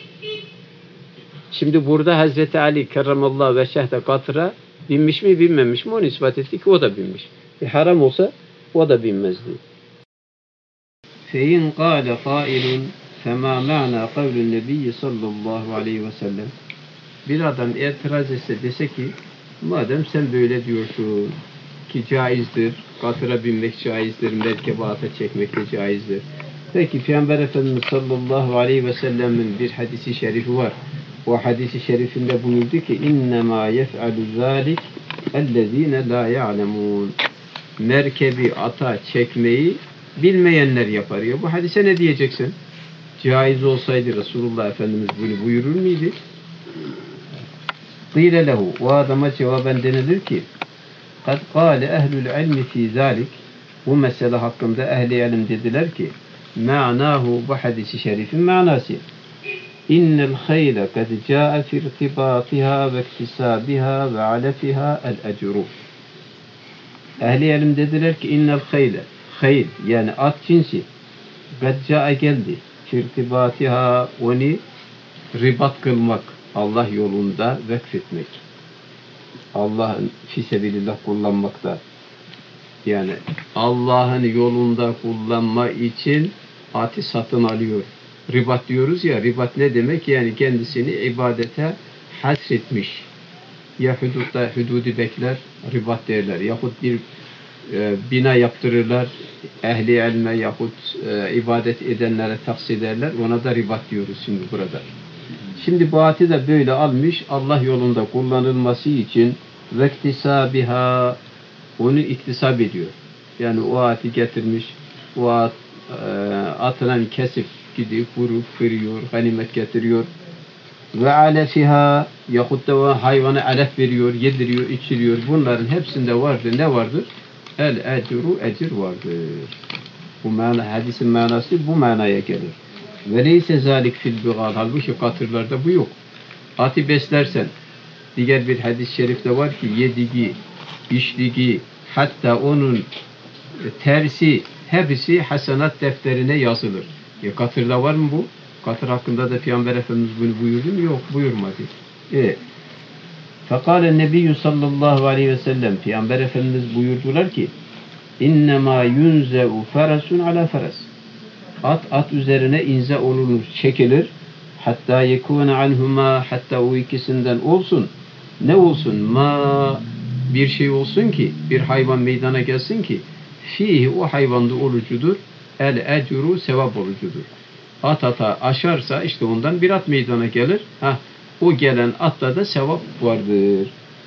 Şimdi burada Hazreti Ali kerramallahu veçheh'te katıra binmiş mi binmemiş mi onu ispat etti ki o da binmiş. Haram olsa o da binmezdi. Fein qâle qâilun femâ ma'nâ kavlun nebiyyi sallallahu aleyhi ve sellem. Bir adam itiraz etse, dese ki madem sen böyle diyorsun ki caizdir, katıra binmek caizdir, merkebe ata çekmek de caizdir. Peki Peygamber Efendimiz sallallahu aleyhi ve sellemin bir hadisi şerifi var. O hadisi şerifinde buyurdu ki innemâ yef'alü zâlik ellezîne lâ ya'lemûn. Merkebi ata çekmeyi bilmeyenler yapar. Ya bu hadise ne diyeceksin? Caiz olsaydı Resulullah Efendimiz bunu buyurur muydu? Qîle lehu, o adama cevaben denilir ki kad kâle ehlül ilmi fî zâlik, bu mesele hakkında ehli ilim dediler ki ma'nahu, bu hadisi şerifin manası innel hayle kad câe fi irtibâtiha ve iktisâbiha ve alefiha el ecru. Ehli ilim dediler ki innel hayle, hayl yani at cinsi kad câe geldi fi irtibâtiha, onu ribat kılmak, Allah yolunda vekfetmek, Allah'ın fisebilillah kullanmakta, yani Allah'ın yolunda kullanma için atı satın alıyor. Ribat diyoruz ya, ribat ne demek? Yani kendisini ibadete hasretmiş. Ya hudutta hududu bekler, ribat derler. Yahut bir bina yaptırırlar, ehli ilme yahut ibadet edenlere tahsis ederler. Ona da ribat diyoruz şimdi burada. Şimdi bu atı da böyle almış, Allah yolunda kullanılması için vektisabiha, onu iktisap ediyor. Yani o atı getirmiş, o atından kesip gidip vurup kırıyor, ganimet getiriyor. Ve alefiha, yahut da o hayvana alef veriyor, yediriyor, içiriyor. Bunların hepsinde vardır. Ne vardır? El ecru, ecir vardır. Bu hadisin manası bu manaya gelir. Ve neyse zalik fil bigal. Halbuki katırlarda bu yok. Atı beslersen, diğer bir hadis-i şerifte var ki yediği, içtiği, hatta onun tersi hepsi hasenat defterine yazılır. Ya katırda var mı bu? Katır hakkında da Peygamber Efendimiz bunu buyurdu mu? Yok, buyurmadı. Fekâle nebiyyü sallallahu aleyhi ve sellem, Peygamber Efendimiz buyurdular ki innemâ yunze'u feresun ala feres. At üzerine inze olunur, çekilir. Hatta yekûne anhuma, hatta o ikisinden olsun. Ne olsun? Ma, bir şey olsun ki, bir hayvan meydana gelsin ki fihi, o hayvanda olucudur. El ecru, sevap olucudur. Ata aşarsa işte ondan bir at meydana gelir. O gelen atta da sevap vardır.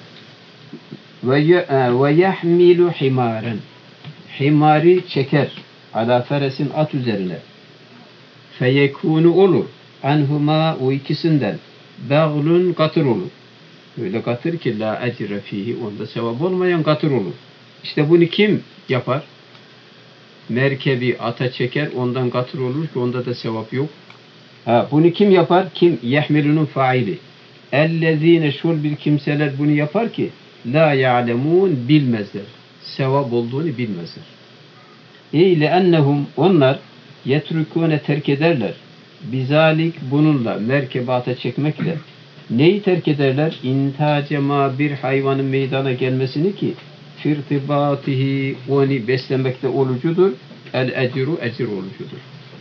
Ve yahmilu himaren. Himari çeker. Ala feresin, at üzerine. Feyekûnu olur. Anhuma, o ikisinden. Bağlun, katır olur. Öyle katır ki la ecre fihi, onda sevap olmayan katır olur. İşte bunu kim yapar? Merkebi ata çeker, ondan katır olur ki onda da sevap yok. Bunu kim yapar? Kim? Yehmilunun faili. Ellezine şul bir kimseler bunu yapar ki la ya'lemun bilmezler. Sevap olduğunu bilmezler. İle ennehum onlar yetrukune terk ederler. Bizalik bununla merkebata çekmekle neyi terk ederler? İntacema bir hayvanın meydana gelmesini ki firtibatihi onu beslemekte olucudur. El eciru ecir olucudur.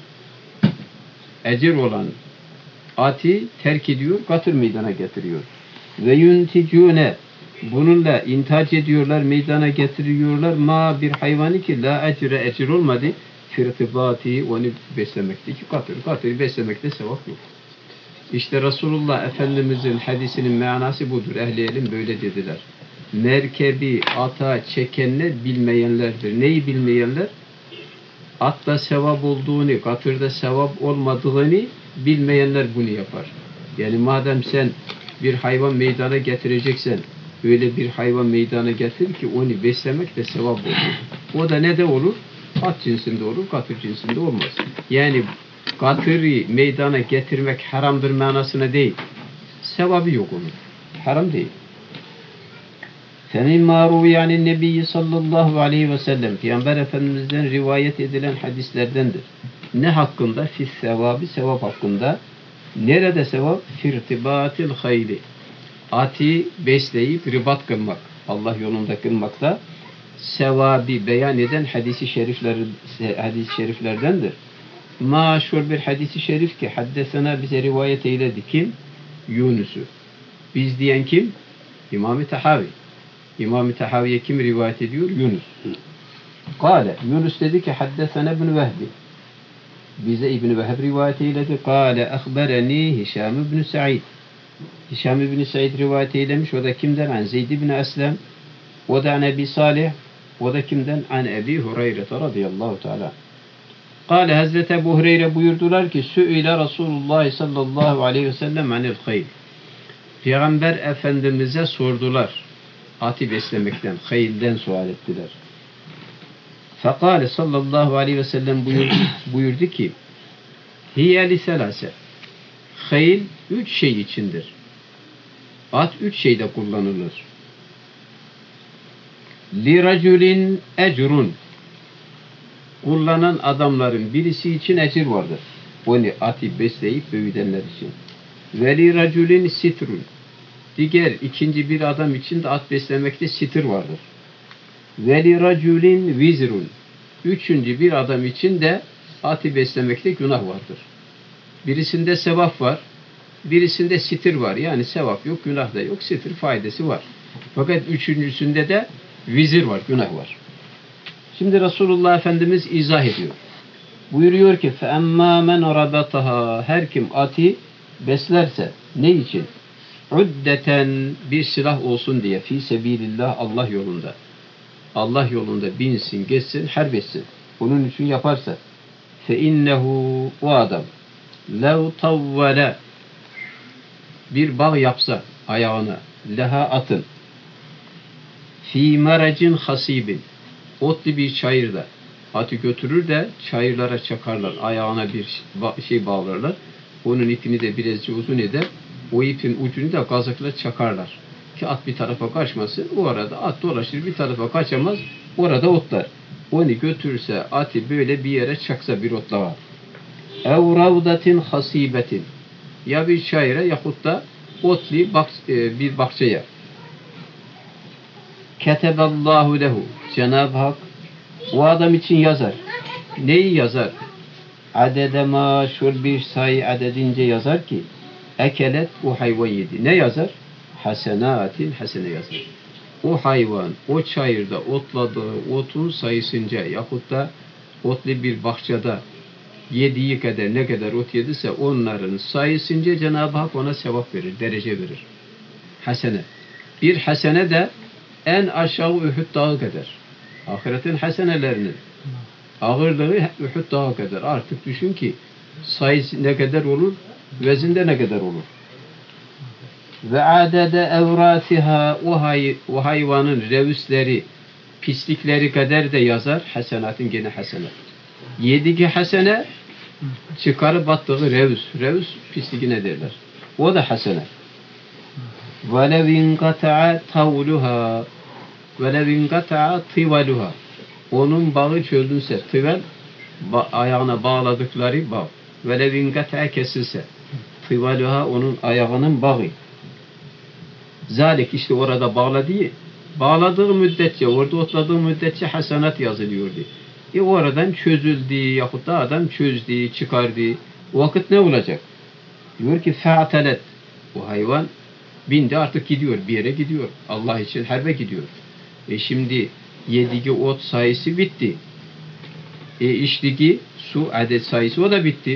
Ecir olan ati terk ediyor, katır meydana getiriyor. Ve yunticune bununla intac ediyorlar, meydana getiriyorlar. Ma bir hayvanı ki la ecire ecir olmadı. Firtibati onu beslemekteki katır. Katırı beslemekte sevap yok. İşte Resulullah Efendimizin hadisinin manası budur. Ehli ilim böyle dediler. Merkebi ata çekenler bilmeyenlerdir. Neyi bilmeyenler? Atta sevap olduğunu, katırda sevap olmadığını bilmeyenler bunu yapar. Yani madem sen bir hayvan meydana getireceksen, öyle bir hayvan meydana getir ki onu beslemek de sevap olur. O da ne de olur? At cinsinde olur, katır cinsinde olmaz. Yani katırı meydana getirmek haramdır manasına değil. Sevabı yok onun. Haram değil. فَمِنْ مَا yani Nebi sallallahu aleyhi ve sellem Peygamber Efendimiz'den rivayet edilen hadislerdendir. Ne hakkında? Fis sevabı, sevap hakkında. Nerede sevap? Firtibatil hayli. Ati besleyip ribat kılmak. Allah yolunda kılmakta sevabı beyan eden hadis-i şeriflerdendir. Maşhur bir hadis-i şerif ki haddesena bize rivayet eyledi. Kim? Yunus'u. Biz diyen kim? İmam-ı Tahavi. İmam-ı Tahavi'ye kim rivayet ediyor? Yunus. Kale, Yunus dedi ki haddesena ibn Vehbi. Bize İbn Vehb rivayet eyledi. Kale, akhbereni Hişam ibn Sa'id. Hişam ibn Sa'id rivayet eylemiş. O da kimden? An Zeyd ibn Eslem. O da an Ebi Salih. O da kimden? An Ebi Hureyre radıyallahu teala. Kale, Hazreti Ebu Hureyre buyurdular ki Sü'ile Resulullah sallallahu aleyhi ve sellem anil hayl. Peygamber Efendimiz'e sordular. Atı beslemekten, hayilden sual ettiler. Fekale sallallahu aleyhi ve sellem buyurdu ki hiye li selase. Hayil 3 şey içindir. At 3 şeyde kullanılır. Li raculin ecrun. Kullanan adamların birisi için ecir vardır. Onu atı besleyip büyütenler için. Ve li raculin sitrun. Diğer ikinci bir adam için de at beslemekte sitir vardır. Ve li raculin vizrun. Üçüncü bir adam için de atı beslemekte günah vardır. Birisinde sevap var, birisinde sitir var. Yani sevap yok, günah da yok, sitir faydası var. Fakat üçüncüsünde de vizir var, günah var. Şimdi Resulullah Efendimiz izah ediyor. Buyuruyor ki فَاَمَّا مَنْ رَبَطَهَا her kim atı beslerse ne için? Uddeten bir silah olsun diye fi sebilillah Allah yolunda. Allah yolunda binsin, geçsin, harp etsin. Bunun için yaparsa fe innehu o adam lev tavvale bir bağ yapsa ayağına leha atın fi maracin hasibin otlu bir çayırda atı götürür de çayırlara çakarlar. Ayağına bir şey bağlarlar. Onun ipini de birazcık uzun eder. O ipin ucunu da kazıkla çakarlar. Ki at bir tarafa kaçmasın. O arada at dolaşır bir tarafa kaçamaz. Orada otlar. Onu götürürse atı böyle bir yere çaksa bir otla var. Ev ravdatin hasibetin. Ya bir çayıra yahut da otlu bir bahçeye. Keteballahu lehu. Cenab-ı Hak o adam için yazar. Neyi yazar? Adede maşhur bir sayı adedince yazar ki ekelet o hayvan yedi. Ne yazar? Hasenatin hasene yazar. O hayvan o çayırda otladığı otun sayısınca yahut da otlu bir bahçede yediği kadar ne kadar ot yediyse onların sayısınca Cenab-ı Hak ona sevap verir, derece verir. Hasene. Bir hasene de en aşağı Uhud dağı kadar. Ahiretin hasenelerinin ağırlığı Uhud dağı kadar. Artık düşün ki sayısı ne kadar olur, vezinde ne kadar olur. Ve adede evrasiha o hayvanın revüsleri, pislikleri kadar da yazar. Hasenatın gene hasene. Yediki hasene Çıkarıp attığı revs. Revs pisliğine derler. O da hasene. وَلَوْ اِنْقَتَعَ تَوْلُهَا وَلَوْ اِنْقَتَعَ طِوَلُهَا Onun bağı çözülse, tıvel ayağına bağladıkları bağ. وَلَوْ اِنْقَتَعَ kesilse, tıvaluha onun ayağının bağı. Zalik işte orada bağladığı, bağladığı müddetçe, orada otladığı müddetçe hasenat yazılıyordu. Oradan çözüldü yahut da adam çözdü, çıkardı. O vakit ne olacak? Diyor ki fe'telet. O hayvan bindi artık gidiyor, bir yere gidiyor. Allah için harbe gidiyor. Şimdi yediği ot sayısı bitti. İçtiği su adet sayısı o da bitti.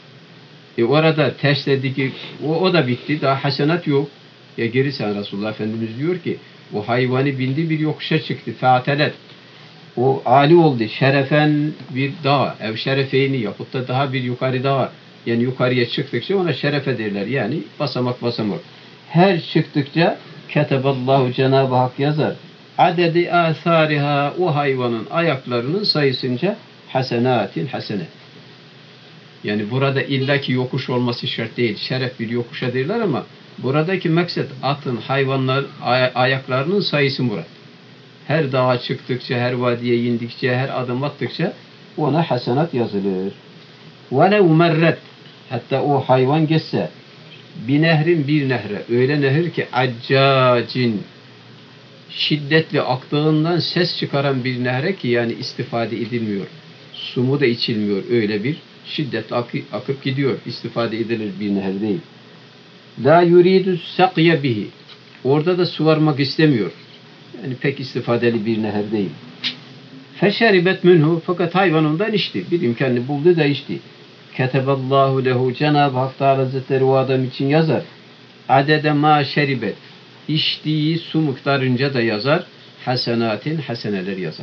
Orada terslediği o da bitti. Daha hasenat yok. Gerisi Resulullah Efendimiz diyor ki o hayvanı bindi bir yokuşa çıktı. Fe'telet. O âli oldu. Şerefen bir dağ. Ev şerefeyni yapıp da daha bir yukarı dağ. Yani yukarıya çıktıkça ona şerefe derler. Yani basamak basamak. Her çıktıkça keteballahu Cenab-ı Hak yazar. Adedi âthâriha o hayvanın ayaklarının sayısınca hasenatin hasene. Yani burada illaki yokuş olması şart değil. Şeref bir yokuşa derler ama buradaki maksat atın, hayvanlar ayaklarının sayısı murad. Her dağa çıktıkça, her vadiye indikçe, her adım attıkça ona hasenat yazılır. وَلَوْ مَرَّتْ Hatta o hayvan geçse bir nehrin bir nehre. Öyle nehir ki accacin şiddetli aktığından ses çıkaran bir nehre ki yani istifade edilmiyor. Sumu da içilmiyor. Öyle bir şiddetle akıp gidiyor. İstifade edilir bir nehir değil. La yuridu sakya bihi. Orada da su varmak istemiyor. Yani pek istifadeli bir nehir değil. Feşeribet minhu fakat hayvan ondan içti. Bir imkanını buldu da içti. Keteballahu lehu Cenab-ı Hak Teala Hazretleri o adam için yazar. Adede ma şeribet. İçtiği su miktarınca da yazar. Hasenatin haseneler yazar.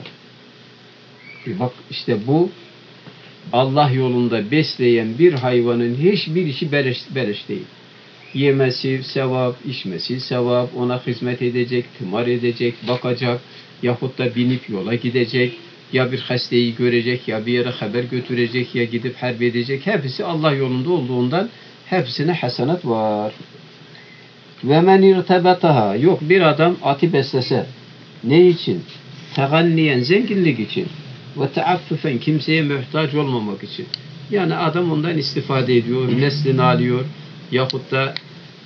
Bak işte bu Allah yolunda besleyen bir hayvanın hiçbir işi beleş değil. Yemesi sevap, içmesi sevap, ona hizmet edecek, tımar edecek, bakacak, yahut da binip yola gidecek, ya bir hastayı görecek, ya bir yere haber götürecek, ya gidip harp edecek. Hepsi Allah yolunda olduğundan hepsine hasenat var. Ve men irtebetaha yok bir adam atı beslese. Ne için? Teganniyen zenginlik için. Ve teaffüfen kimseye muhtaç olmamak için. Yani adam ondan istifade ediyor, neslini alıyor, yahut da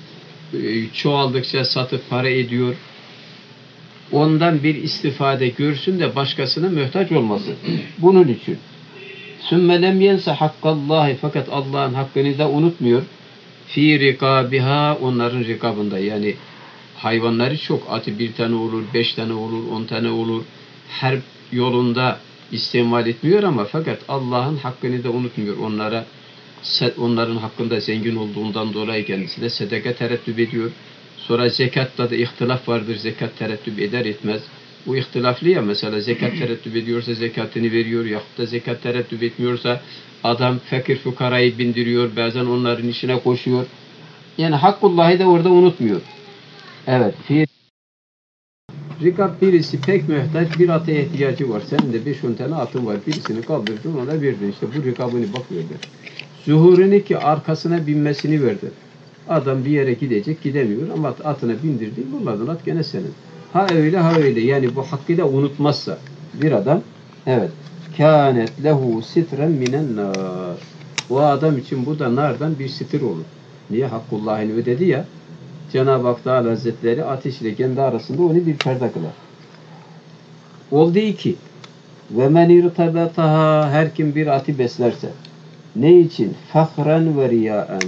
çoğaldıkça satıp para ediyor. Ondan bir istifade görsün de başkasına muhtaç olmasın. Bunun için. Sümme lem yense hakkallahi fakat Allah'ın hakkını da unutmuyor. Fi rikabiha onların rikabında yani hayvanları çok atı bir tane olur, 5 tane olur, 10 tane olur. Her yolunda istimal etmiyor ama fakat Allah'ın hakkını da unutmuyor. Onların hakkında zengin olduğundan dolayı kendisine sedaka tereddüt ediyor. Sonra zekatta da ihtilaf vardır. Zekat tereddüt eder etmez. Bu ihtilaflı ya mesela zekat tereddüt ediyorsa zekatını veriyor. Yahut da zekat tereddüt etmiyorsa adam fakir fukarayı bindiriyor. Bazen onların işine koşuyor. Yani Hakkullah'ı da orada unutmuyor. Evet. Rikab birisi pek muhtaç bir ata ihtiyacı var. Senin de 5-10 tane atın var. Birisini kaldırdın ona verdin. İşte bu rikabını bakıyorlar. Zuhurunu ki arkasına binmesini verdi. Adam bir yere gidecek gidemiyor ama atına bindirdi. Bunlardan at gene senin. Ha öyle ha öyle. Yani bu hakkı da unutmazsa bir adam evet. Kânet lehu sitren minen nar. O adam için bu da nardan bir sitir olur. Niye? Hakkullah'ını ödedi ya. Cenab-ı Hak Teala Hazretleri ateşle kendi arasında onu bir perde kılar. Oldu ki ve men irtabataha her kim bir atı beslerse ne için? Fahren ve riyaen.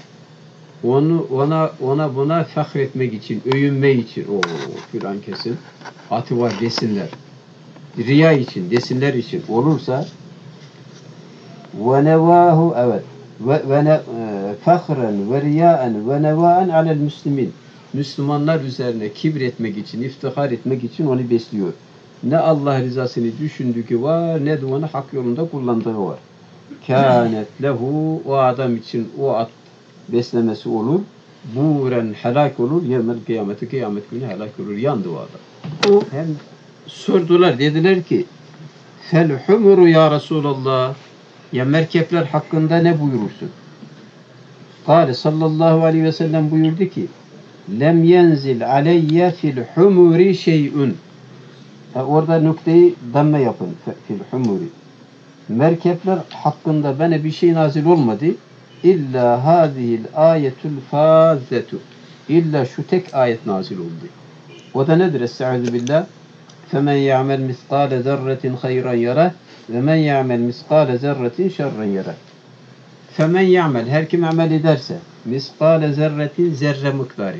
Ona buna fahretmek için, övünme için. O filan kesin. Atı var desinler. Riya için, desinler için olursa ve nevahu evet ve fahren ve riyaen ve nevaen alel müslimin. Müslümanlar üzerine kibretmek için, iftihar etmek için onu besliyor. Ne Allah rızasını düşündüğü var, ne de onu hak yolunda kullandığı var. Kânet lehu o adam için o at beslemesi olur. Buren helak olur. Yevmel kıyameti kıyamet günü helak olur. Yandı o adam. O hem sordular dediler ki fel humuru ya Resulallah Ya merkepler hakkında ne buyurursun? Kâle sallallahu aleyhi ve sellem buyurdu ki lem yenzil aleyye fil humuri şey'un. Orada nokteyi damme yapın. Fil humuri. Merkepler hakkında bana bir şey nazil olmadı. İlla hâzihil âyetul fâzetu. İlla şu tek ayet nazil oldu. O da nedir? Estaizu billah. فَمَنْ يَعْمَلْ مِثْقَالَ ذَرَّةٍ خَيْرًا يَرَهُ وَمَنْ يَعْمَلْ مِثْقَالَ ذَرَّةٍ شَرًّا يَرَهُ. Femen ya'mel, her kim amel ederse, miskale zerretin, zerre miktarı.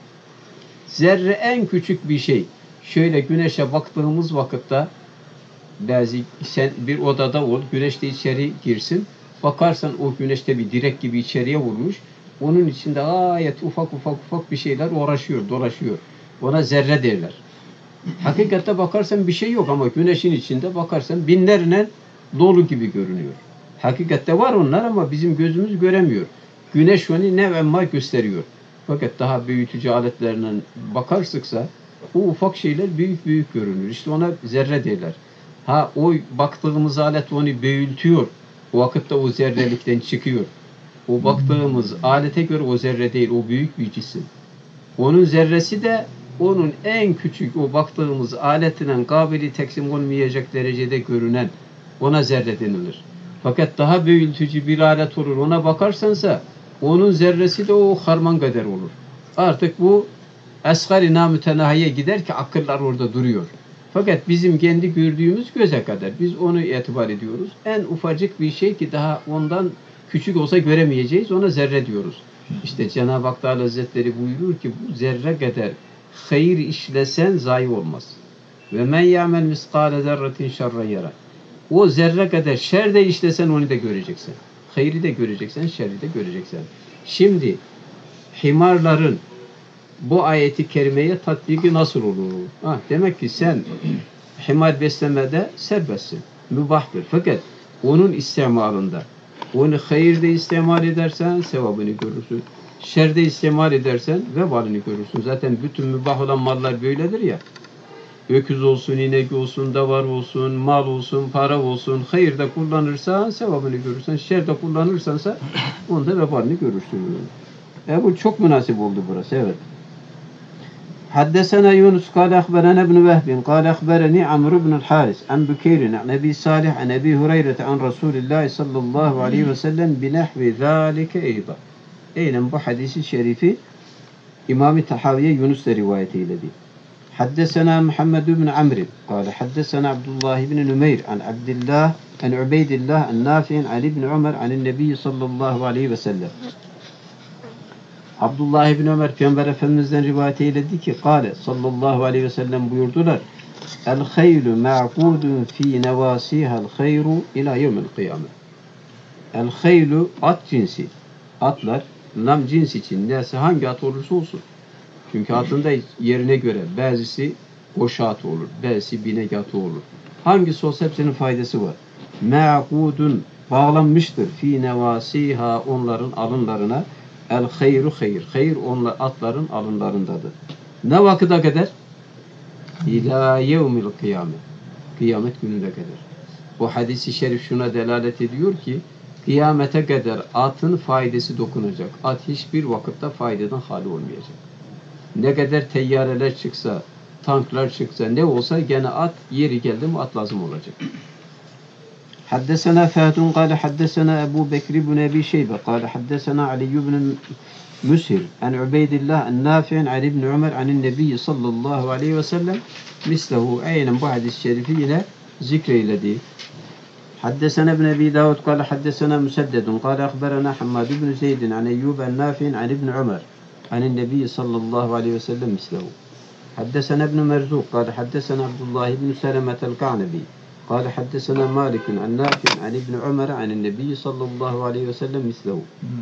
Zerre en küçük bir şey. Şöyle güneşe baktığımız vakitte, sen bir odada ol, güneş de içeri girsin, bakarsan o güneşte bir direk gibi içeriye vurmuş, onun içinde gayet ufak bir şeyler uğraşıyor, dolaşıyor. Ona zerre derler. Hakikatte bakarsan bir şey yok ama güneşin içinde bakarsan binlerle dolu gibi görünüyor. Hakikatte var onlar ama bizim gözümüz göremiyor. Güneş onu nev'emma gösteriyor. Fakat daha büyütücü aletlerine bakarsıksa o ufak şeyler büyük görünür. İşte ona zerre derler. Ha o baktığımız alet onu büyütüyor. O vakitte o zerrelikten çıkıyor. O baktığımız alete göre o zerre değil, o büyük bir cisim. Onun zerresi de onun en küçük o baktığımız aletinin kabili teksim olmayacak derecede görünen ona zerre denilir. Fakat daha büyütücü bir alet olur. Ona bakarsansa onun zerresi de o harman kadar olur. Artık bu esgari namütenahiye gider ki akıllar orada duruyor. Fakat bizim kendi gördüğümüz göze kadar biz onu itibar ediyoruz. En ufacık bir şey ki daha ondan küçük olsa göremeyeceğiz. Ona zerre diyoruz. İşte Cenab-ı Hak Teala Hazretleri buyurur ki bu zerre kadar hayır işlesen zayi olmaz. Ve men ya'mel miskale zerretin şerren yara. O zerre kadar şer de işlesen onu da göreceksin. Hayri de göreceksin, şerri de göreceksin. Şimdi himarların bu ayeti kerimeye tatbiki nasıl olur? Demek ki sen himar beslemede serbestsin. Mübahtır. Fakat onun istimalında onu hayırda istimal edersen sevabını görürsün. Şerde istimal edersen vebalini görürsün. Zaten bütün mübah olan mallar böyledir ya. Öküz olsun, inek olsun, davar olsun, mal olsun, para olsun. Hayırda kullanırsan sevabını görürsen. Şerde kullanırsansa onda vebalini görürsün. Bu çok münasip oldu burası. Evet. حدثنا يونس قال أخبرنا ابن وهب قال أخبرني عمرو بن الحارث عن بكير عن أبي صالح عن أبي هريرة عن رسول الله صلى الله عليه وسلم بنحو ذلك أيضا. Eynen bu hadisi şerifi İmam-ı Tahaviye Yunus da rivayet eyledi. Haddesena Muhammed ibn Amr قال حدثنا عبد الله بن نمير عن عبد الله عن عبيد الله النافع عن ابن عمر عن النبي صلى الله عليه وسلم. Abdullah ibn Ömer Peygamber Efendimiz'den rivayet eyledi ki kâle sallallahu aleyhi ve sellem buyurdular. El haylu ma'kudun fi nevasiha'l hayru ila yevmil kıyamet. El haylu at cinsi. Atlar nam cins için neyse hangi at olursa olsun. Çünkü atın da yerine göre bazısı koşu atı olur, bazısı binek atı olur. Hangisi olsa hepsinin faydası var. Ma'kudun bağlanmıştır fi nevasiha onların alınlarına. El hayru hayr. Hayr onlar atların alınlarındadır. Ne vakıda kadar? İlâ yevmil kıyamet. Kıyamet gününe kadar. Bu hadisi şerif şuna delalet ediyor ki kıyamete kadar atın faydası dokunacak. At hiçbir vakitte faydadan hali olmayacak. Ne kadar teyyareler çıksa, tanklar çıksa, ne olsa gene at yeri geldi mi at lazım olacak. حدثنا فهد قال حدثنا أبو بكر بن أبي شيبة قال حدثنا علي بن مسهر عن عبيد الله النافع عن ابن عمر عن النبي صلى الله عليه وسلم مثله أين بعد الشريفين ذكر الذي حدثنا ابن أبي داود قال حدثنا مسدد قال أخبرنا حماد بن زيد عن أيوب النافع عن ابن عمر عن النبي صلى الله عليه وسلم مثله حدثنا ابن مرزوق قال حدثنا عبد الله بن سلمة الكعنبي قال حدثنا مالك عن نافع عن ابن عمر عن النبي صلى الله عليه وسلم مثله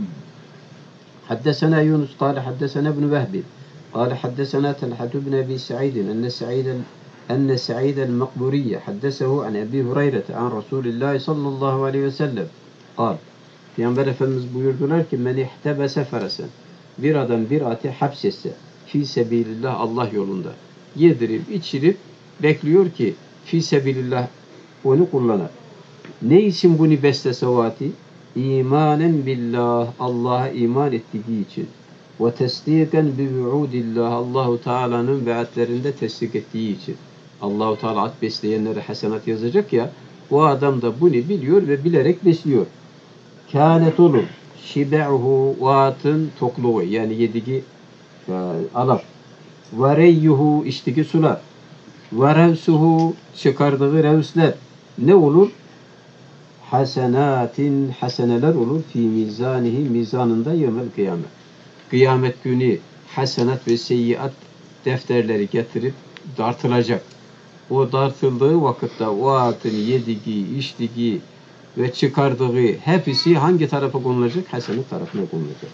حدثنا يونس قال حدثنا ابن وهب قال حدثنا طلحة بن أبي سعيد أن سعيد المقبوري حدثه عن أبي هريرة عن رسول الله صلى الله عليه وسلم قال Peygamber Efendimiz buyurdular ki men ihtebese feresen bir adam bir atı hapsetse fi sebilillah Allah yolunda yedirip içirip bekliyor ki fi sebilillah onu kullanar. Ne için bunu beslesevati? İmanen billah, Allah'a iman ettiği için. Ve tesdiken bi vuudillah, Allahu Teala'nın vaatlerinde tesdik ettiği için. Allahu Teala at besleyenlere hasenat yazacak ya, o adam da bunu biliyor ve bilerek besliyor. Kânet olur. Şibe'uhu, vaatın tokluğu, yani yediği alar. Ve reyyuhu, içtiği sular. Ve revsuhu, çıkardığı revsler. Ne olur? Hasenatin, haseneler olur. Fi mizanihi, mizanında yevmel kıyamet. Kıyamet günü hasenat ve seyyiat defterleri getirip dartılacak. O dartıldığı vakitte o atın yediği, içtiği ve çıkardığı hepsi hangi tarafa konulacak? Hasenat tarafına konulacak.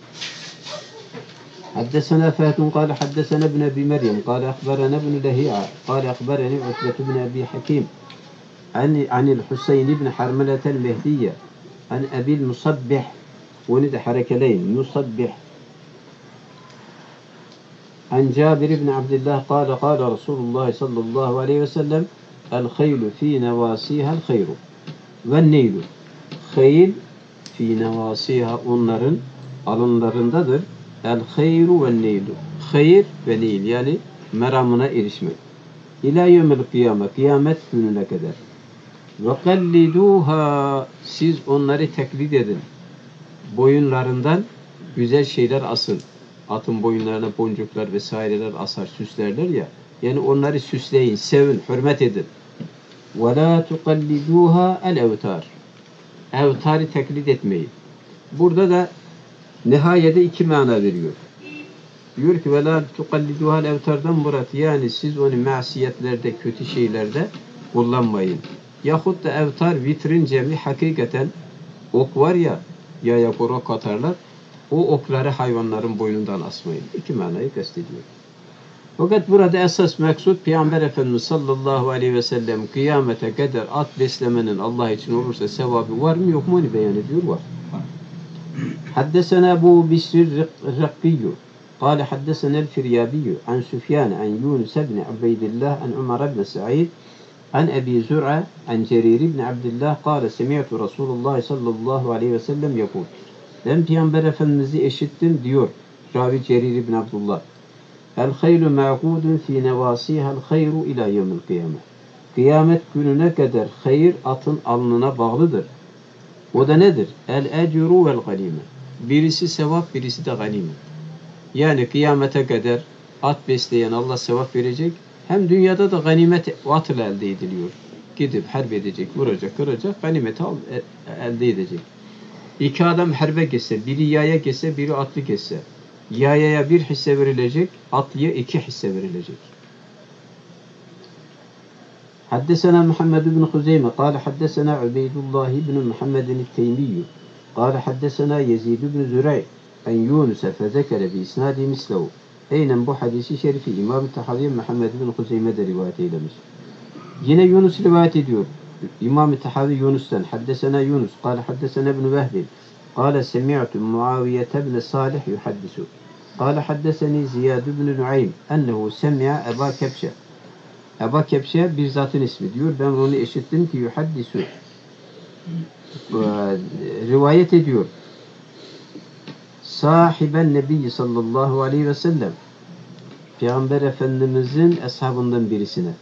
حدثنا فهد قال حدثنا ابن أبي مريم قال أخبرنا ابن لهيعة قال أخبرني عتبة بن أبي حكيم عن الحسين بن حرملة المهدية عن أبي المصبح وند حركلين مصبح عن جابر بن عبد الله قال قال رسول الله صلى الله عليه وسلم الخيل في نواسيها الخير والنيل خيل في نواسيها onların alınlarındadır el hayru ve neylu hayır ve neyl yani meramına erişmek ila yevmil kıyamet kıyamet gününe kadar ve kalliduha siz onları taklit edin boyunlarından güzel şeyler asın. Atın boyunlarına boncuklar vesaireler asar, süslerler ya. Yani onları süsleyin, sevin, hürmet edin. وَلَا تُقَلِّدُوهَا الْاَوْتَارِ Evtarı taklit etmeyin. Burada da nihayede iki mana veriyor. Diyor ki وَلَا تُقَلِّدُوهَا الْاَوْتَار'dan murat yani siz onu masiyetlerde, kötü şeylerde kullanmayın. Yahut da evtar vitrin cemi hakikaten ok var ya, yaya ok atarlar. O okları hayvanların boynundan asmayın. İki manayı kastediyor. Fakat burada esas maksut Peygamber Efendimiz sallallahu aleyhi ve sellem kıyamete kadar at beslemenin Allah için olursa sevabı var mı yok mu onu beyan ediyor. Var. Haddesena Ebu Bisr Rakkiyyu قال حدثنا الفريابي عن سفيان عن يونس بن عبيد الله عن عمر بن سعيد عن أبي زرعة عن جرير بن عبد الله قال سمعت رسول الله صلى الله عليه وسلم يقول Ben Peygamber Efendimiz'i eşittim diyor. Ravi Cerir ibn Abdullah. El haylu ma'kudun fi nevasiha'l hayru ila yevmil kıyamet. Kıyamet gününe kadar hayır atın alnına bağlıdır. O da nedir? El ecru vel ganime. Birisi sevap, birisi de ganimet. Yani kıyamete kadar at besleyen Allah sevap verecek. Hem dünyada da ganimet atıl elde ediliyor. Gidip harp edecek, vuracak, kıracak, ganimeti elde edecek. İki adam harbe geçse, biri yaya geçse, biri atlı geçse. Yayaya bir hisse verilecek, atlıya iki hisse verilecek. Haddesena Muhammed ibn Huzeyme, kâle haddesena Ubeydullah ibn Muhammedin Teymiyyü, kâle haddesena Yezid ibn Zürey, en Yunus'e fezekere bi isnadi mislehu. Eynen bu hadisi şerifi İmam-ı Tahaviye Muhammed ibn Huzeyme de rivayet eylemiş. Yine Yunus rivayet ediyor. İmam-ı Tahavi Yunus'tan haddesena Yunus kâle haddesena ibn Vehbi kâle semi'tu Muaviye ibn Salih yuhaddisu kâle haddeseni Ziyad ibn Nuaym ennehu semi'a Eba Kebşe Eba Kebşe bir zatın ismi diyor. Ben onu işittim ki yuhaddisu rivayet ediyor. Sahiben Nebi sallallahu aleyhi ve sellem Peygamber Efendimizin eshabından birisine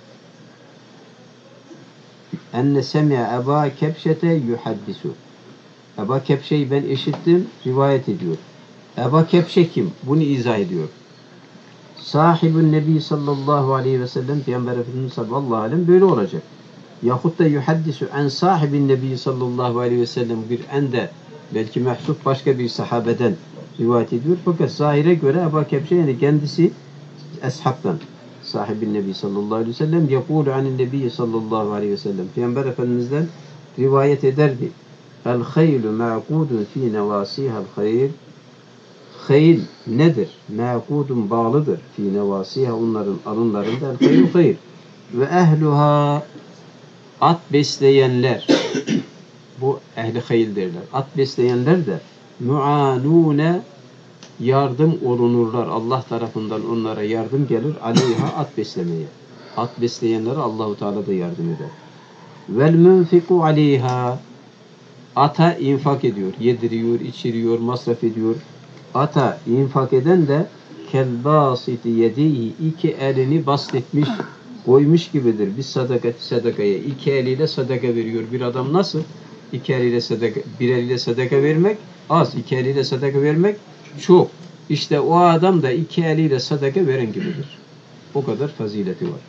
enne semi'a Eba Kebşete yuhaddisu. Eba Kebşe'yi ben işittim, rivayet ediyor. Eba Kebşe kim? Bunu izah ediyor. Sahibün Nebi sallallahu aleyhi ve sellem Peygamber Efendimiz sallallahu aleyhi ve sellem böyle olacak. Yahut da yuhaddisu en sahibin Nebi sallallahu aleyhi ve sellem bir ende belki mehsup başka bir sahabeden rivayet ediyor. Fakat zahire göre Eba Kebşe yani kendisi eshabtan. Sahibin Nebi sallallahu aleyhi ve sellem yekûlu anin Nebi sallallahu aleyhi ve sellem Peygamber Efendimiz'den rivayet ederdi. El haylu ma'kudun fi nevasiha'l hayr. Hayl nedir? Ma'kudun bağlıdır. Fi nevasiha onların alınlarında el hayru hayr. Ve ehluha at besleyenler bu ehli hayl derler. At besleyenler de muanune yardım olunurlar. Allah tarafından onlara yardım gelir. Aleyha at beslemeye. At besleyenlere Allahu Teala da yardım eder. Vel munfiku aleyha. Ata infak ediyor, yediriyor, içiriyor, masraf ediyor. Ata infak eden de kelbasiti yedihi, iki elini bastetmiş, koymuş gibidir. Bir sadakaya iki eliyle sadaka veriyor. Bir adam nasıl? İki eliyle sadaka, bir eliyle sadaka vermek az, iki eliyle sadaka vermek çok. İşte o adam da iki eliyle sadaka veren gibidir. O kadar fazileti var.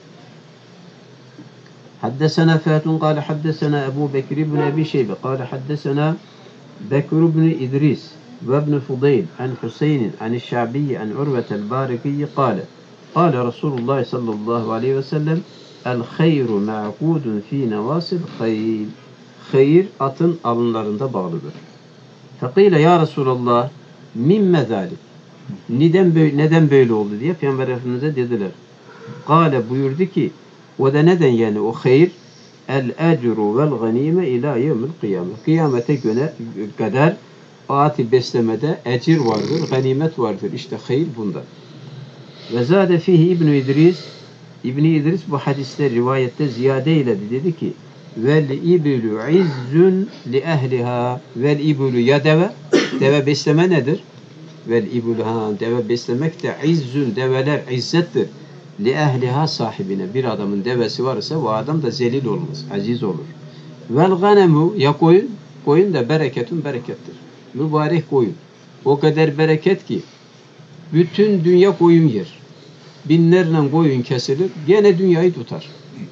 حدثنا فات قال حدثنا أبو بكر بن أبي شيبة قال حدثنا بكر بن إدريس وابن فضيل عن حسين عن الشعبي عن عروة البارقي قال قال رسول الله صلى الله عليه وسلم الخير معقود في نواصي الخيل خير atın alınlarında bağlıdır. فقيل ya Resulallah mimme zalik, neden böyle oldu diye Peygamber Efendimiz'e dediler. Kale buyurdu ki o da neden yani o hayır el ecru vel ganime ila yevmil kıyamet. Kıyamete kadar atı beslemede ecir vardır, ganimet vardır. İşte hayır bundan. Ve zade fihi İbn-i İdris. İbn-i İdris bu hadiste rivayette ziyade eyledi. Dedi ki vel iblu izzun li ehliha. Vel iblu ya deve. Deve besleme nedir? Vel iblu deve beslemek de izzun, develer izzettir. Li ehliha sahibine. Bir adamın devesi varsa o adam da zelil olmaz, aziz olur. Vel ganemu ya koyun. Koyun da bereketun berekettir. Mübarek koyun. O kadar bereket ki bütün dünya koyun yer. Binlerle koyun kesilir. Gene dünyayı tutar.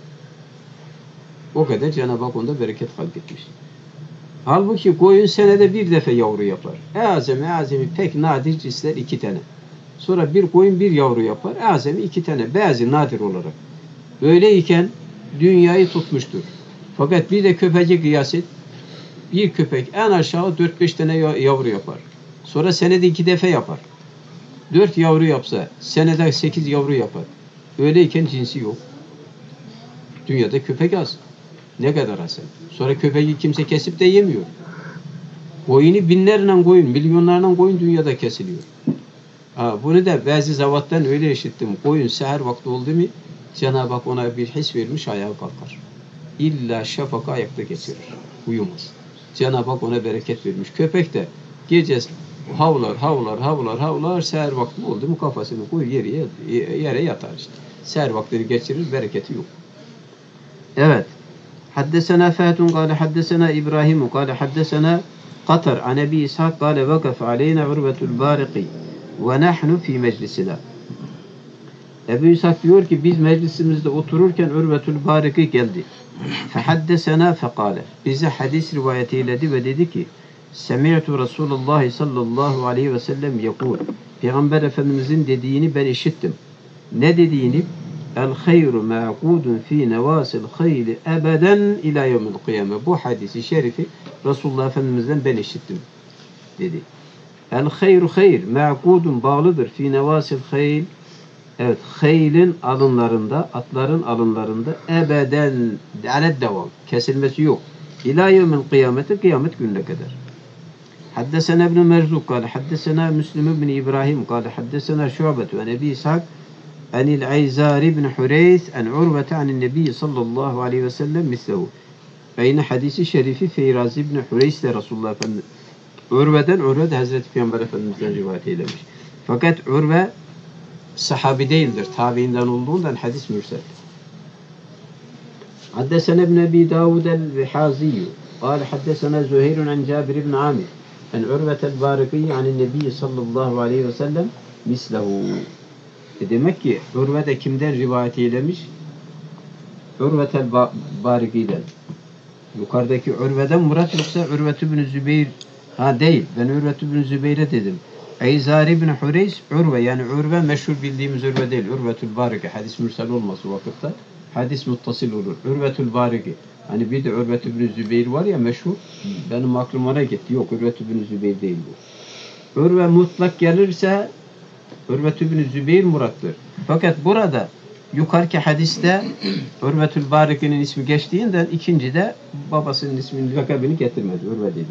O kadar Cenab-ı Hak onda bereket halketmiş. Halbuki koyun senede bir defa yavru yapar. Azemi pek nadir cinsler 2 tane. Sonra bir koyun bir yavru yapar. Azemi 2 tane. Bazı nadir olarak. Böyleyken dünyayı tutmuştur. Fakat bir de köpeci kıyas et. Bir köpek en aşağı 4-5 tane yavru yapar. Sonra senede 2 defa yapar. 4 yavru yapsa senede 8 yavru yapar. Öyleyken cinsi yok. Dünyada köpek az. Ne kadar az. Sonra köpeği kimse kesip de yemiyor. Koyunu binlerle koyun, milyonlarla koyun dünyada kesiliyor. Bunu da bazı zavattan öyle işittim. Koyun seher vakti oldu mu Cenab-ı Hak ona bir his vermiş, ayağa kalkar. İlla şafaka ayakta geçirir. Uyumaz. Cenab-ı Hak ona bereket vermiş. Köpek de gece havlar, seher vakti oldu mu kafasını koy yere yatar işte. Seher vaktini geçirir, bereketi yok. Evet. Haddesena Fatun kâle haddesena İbrahim kâle haddesena Katar an Ebi İshak kâle vakaf aleyna Urvetul Bariqi ve nahnu fi meclisina. Ebu İshak diyor ki biz meclisimizde otururken Urvetul Bariqi geldi. Fehaddesena fekâle. Bize hadis rivayet eyledi ve dedi ki Semi'tu Resulullah sallallahu aleyhi ve sellem yekûl. Peygamber Efendimizin dediğini ben işittim. Ne dediğini? El hayru ma'kudun fi nevasil hayli ebeden ila yevmil kıyame. Bu hadisi şerifi Resulullah Efendimiz'den ben işittim dedi. El hayru hayr ma'kudun bağlıdır fi nevasil hayl. Evet, haylin alınlarında, atların alınlarında ebeden alet devam. Kesilmesi yok. İla yevmil kıyameti kıyamet gününe kadar. Haddesena ibn Merzuk kâle haddesena Müslim ibn İbrahim kâle haddesena Şu'betu ve Ebi İshak anil Ayzar ibn Hureyth an Urvete anin Nebi sallallahu aleyhi ve sellem mislehu. Aynı hadisi şerifi Feyraz ibn Hureyth ile Resulullah Efendimiz. Urve de Hazreti Peygamber Efendimiz'den rivayet eylemiş. Fakat Urve sahabi değildir. Tabiinden olduğundan hadis mürsel. Haddesena ibn Ebi Davud el-Vihaziyyü قال حدثنا زهير عن جابر بن عامر عن عروة البارقي عن النبي sallallahu aleyhi ve sellem mislehu. Demek ki Urve de kimden rivayet eylemiş? Urvetel Bariki'den. Yukarıdaki Urve'den murat yoksa Urvetü bin Zübeyir değil. Ben Urvetü bin Zübeyir'e dedim. Eyzar ibn Hureys Urve yani Urve meşhur bildiğimiz Urve değil. Urvetül Bariki. Hadis mürsel olması vakitte. Hadis muttasıl olur. Urvetül Bariki. Hani bir de Urvetü bin Zübeyir var ya meşhur. Benim aklım ona gitti. Yok Urvetü bin Zübeyir değil bu. Urve mutlak gelirse Urvetü bin Zübeyir murattır. Fakat burada yukarıki hadiste Urvetül Bariki'nin ismi geçtiğinden ikinci de babasının isminin lakabını getirmedi. Urve dedi.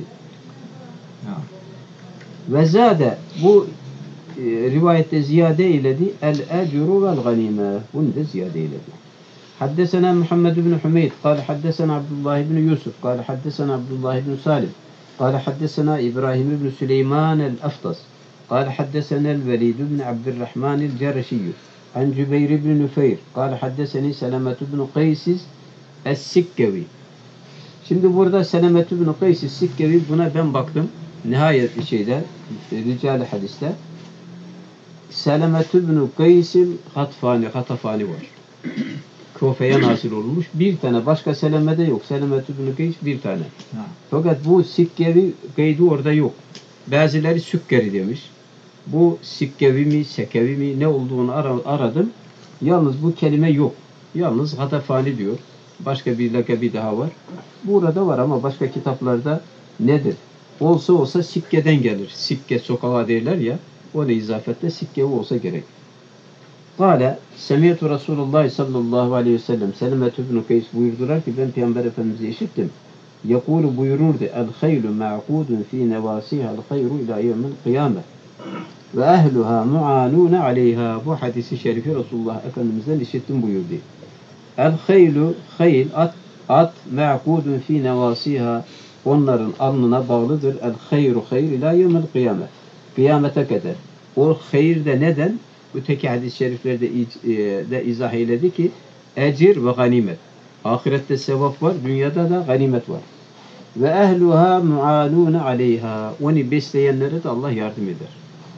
Ve zade bu rivayette ziyade eyledi el ecru vel ganime. Bunu da ziyade eyledi. حدثنا محمد بن حميد قال حدثنا عبد الله بن يوسف قال حدثنا عبد الله بن سالم قال حدثنا إبراهيم بن سليمان الأفطس قال حدثنا الوليد بن عبد الرحمن الجرشي عن جبير بن نفير قال حدثني سلمة بن قيس السكوي. Şimdi burada Selemet ibn Kays Sikkevi, buna ben baktım. Nihayet şeyde, Rical-i Hadis'te Selemet ibn Kays'in Hatafani var. Kufe'ye nazil olmuş. Bir tane, başka Seleme'de yok. Selemet ibn Kays bir tane. Fakat bu Sikkevi kaydı orada yok. Bazıları Sükkeri demiş. Bu Sikkevi mi, Sekevi mi, ne olduğunu aradım. Yalnız bu kelime yok. Yalnız Hatafani diyor. Başka bir lakabi daha var. Burada var ama başka kitaplarda nedir? Olsa sikkeden gelir. Sikke sokağa derler ya. O da izafette sikke olsa gerek. Kale semiyetü Resulullah sallallahu aleyhi ve sellem Selemet ibn Kays buyurdular ki ben Peygamber Efendimiz'i işittim. Yekulu buyururdu el haylu ma'kudun fi nevasiha el hayru ila yevmil kıyame ve ehluha mu'anune aleyha. Bu hadisi şerifi Resulullah Efendimiz'den işittim buyurdu. El haylu, hayl, at me'kudun fi nevasiha, onların alnına bağlıdır. El hayru hayr ila yevmil kıyamet. Kıyamete kadar. O hayır da neden? Öteki hadis-i şeriflerde de izah eyledi ki ecir ve ganimet. Ahirette sevap var, dünyada da ganimet var. Ve ehluha mu'anune aleyha. Onu besleyenlere de Allah yardım eder.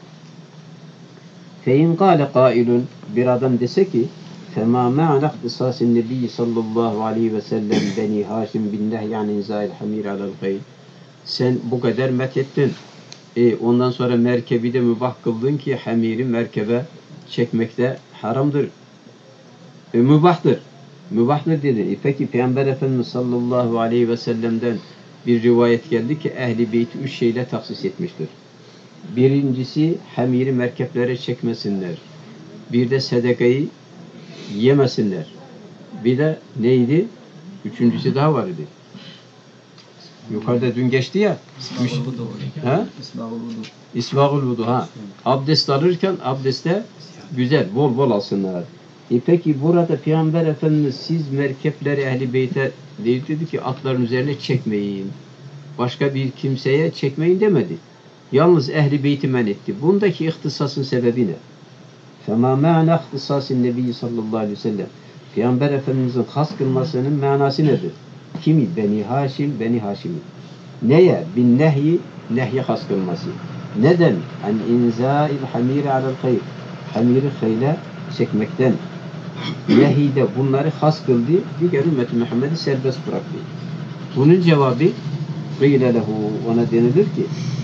Fe in kâle kâilun, bir adam dese ki فَمَا مَعْنَ اخْتِصَاصِ النَّبِيِّ sallallahu aleyhi ve sellem Beni Haşim bin nehy yani inzâil hamir alel gayl. Sen bu kadar methettin. Ondan sonra merkebi de mübah kıldın ki hamiri merkebe çekmekte haramdır. Mübahtır. Mübahtır dedi. Peki Peygamber Efendimiz sallallahu aleyhi ve sellem'den bir rivayet geldi ki ehli beyti 3 şeyle taksis etmiştir. Birincisi hamiri merkeplere çekmesinler. Bir de sedekayı yemesinler. Bir de neydi? Üçüncüsü daha var idi. Yukarıda dün geçti ya. İsbâgul vudu. Abdest alırken abdeste güzel, bol bol alsınlar. Peki burada Peygamber Efendimiz siz merkepleri ehli beyte dedi ki atların üzerine çekmeyin. Başka bir kimseye çekmeyin demedi. Yalnız ehli beyti men etti. Bundaki ihtisasın sebebi ne? فَمَا مَعْنَ اخْتِصَاصِ النَّبِيِّ sallallahu aleyhi ve sellem. Peygamber Efendimiz'in has kılmasının manası nedir? Kimi? Beni Haşim, Beni Haşim'i. Neye? Bin nehyi, nehye has kılması. Neden? En inzâil hamiri alel hayr. Hamiri hayle çekmekten. Nehide bunları has kıldı. Diğer ümmet-i Muhammed'i serbest bıraktı. Bunun cevabı gıyle lehu, ona denilir ki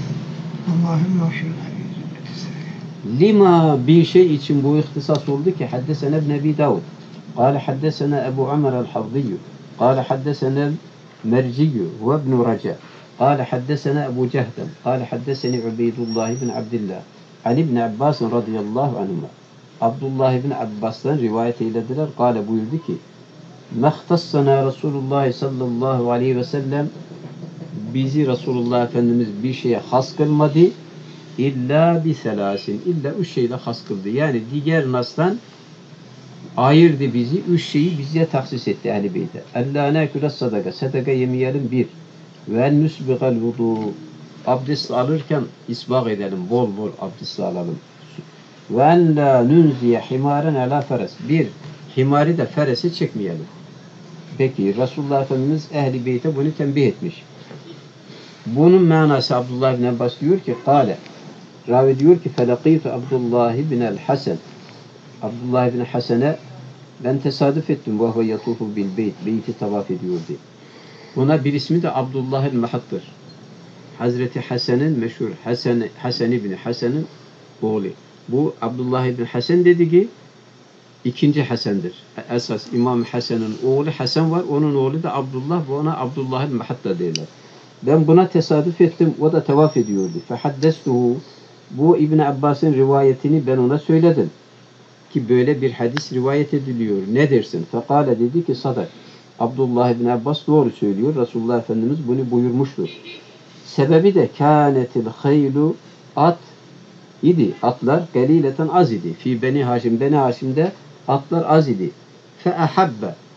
lima bir şey için bu ihtisas oldu ki haddesena ibn Ebi Davud قال حدثنا أبو عمر الحضي قال حدثنا المرجي هو ابن رجاء قال حدثنا أبو جهدم قال حدثني عبيد الله بن عبد الله عن ابن عباس رضي الله عنهما. Abdullah ibn Abbas'tan rivayet eylediler. Kale buyurdu ki mehtassana Resulullah sallallahu aleyhi ve sellem, bizi Resulullah Efendimiz bir şeye has kılmadı illa bi selasin, illa üç şeyle has kıldı. Yani diğer nastan ayırdı bizi, üç şeyi bize tahsis etti ehl-i beyte. Ellâ neküle sadaka, sadaka yemeyelim bir. Ve nusbigal vudu, abdest alırken isbag edelim, bol bol abdest alalım. Ve en la nunziye himaren ala feres, bir, himari de feresi çekmeyelim. Peki Resulullah Efendimiz ehl-i beyte bunu tembih etmiş. Bunun manası Abdullah bin Abbas diyor ki kâle, ravi diyor ki felakîtu Abdullah bin el-Hasen, Abdullah bin Hasen'e ben tesadüf ettim. Vahve yatufu bil beyt, beyti tavaf ediyordu. Buna bir ismi de Abdullah el-Mahattır. Hazreti Hasen'in meşhur Hasen ibn Hasen'in oğlu. Bu Abdullah ibn Hasen dedi ki ikinci Hasen'dir. Esas İmam Hasen'in oğlu Hasen var. Onun oğlu da Abdullah. Bu ona Abdullah el-Mahatta derler. Ben buna tesadüf ettim. O da tavaf ediyordu. Fehaddestuhu, bu İbn Abbas'ın rivayetini ben ona söyledim. Ki böyle bir hadis rivayet ediliyor. Ne dersin? Fekale, dedi ki sadak. Abdullah ibn Abbas doğru söylüyor. Resulullah Efendimiz bunu buyurmuştur. Sebebi de kânetil haylu, at idi. Atlar galileten az idi. Fi Beni Haşim, Beni Haşim'de atlar az idi. Fe ahabbe,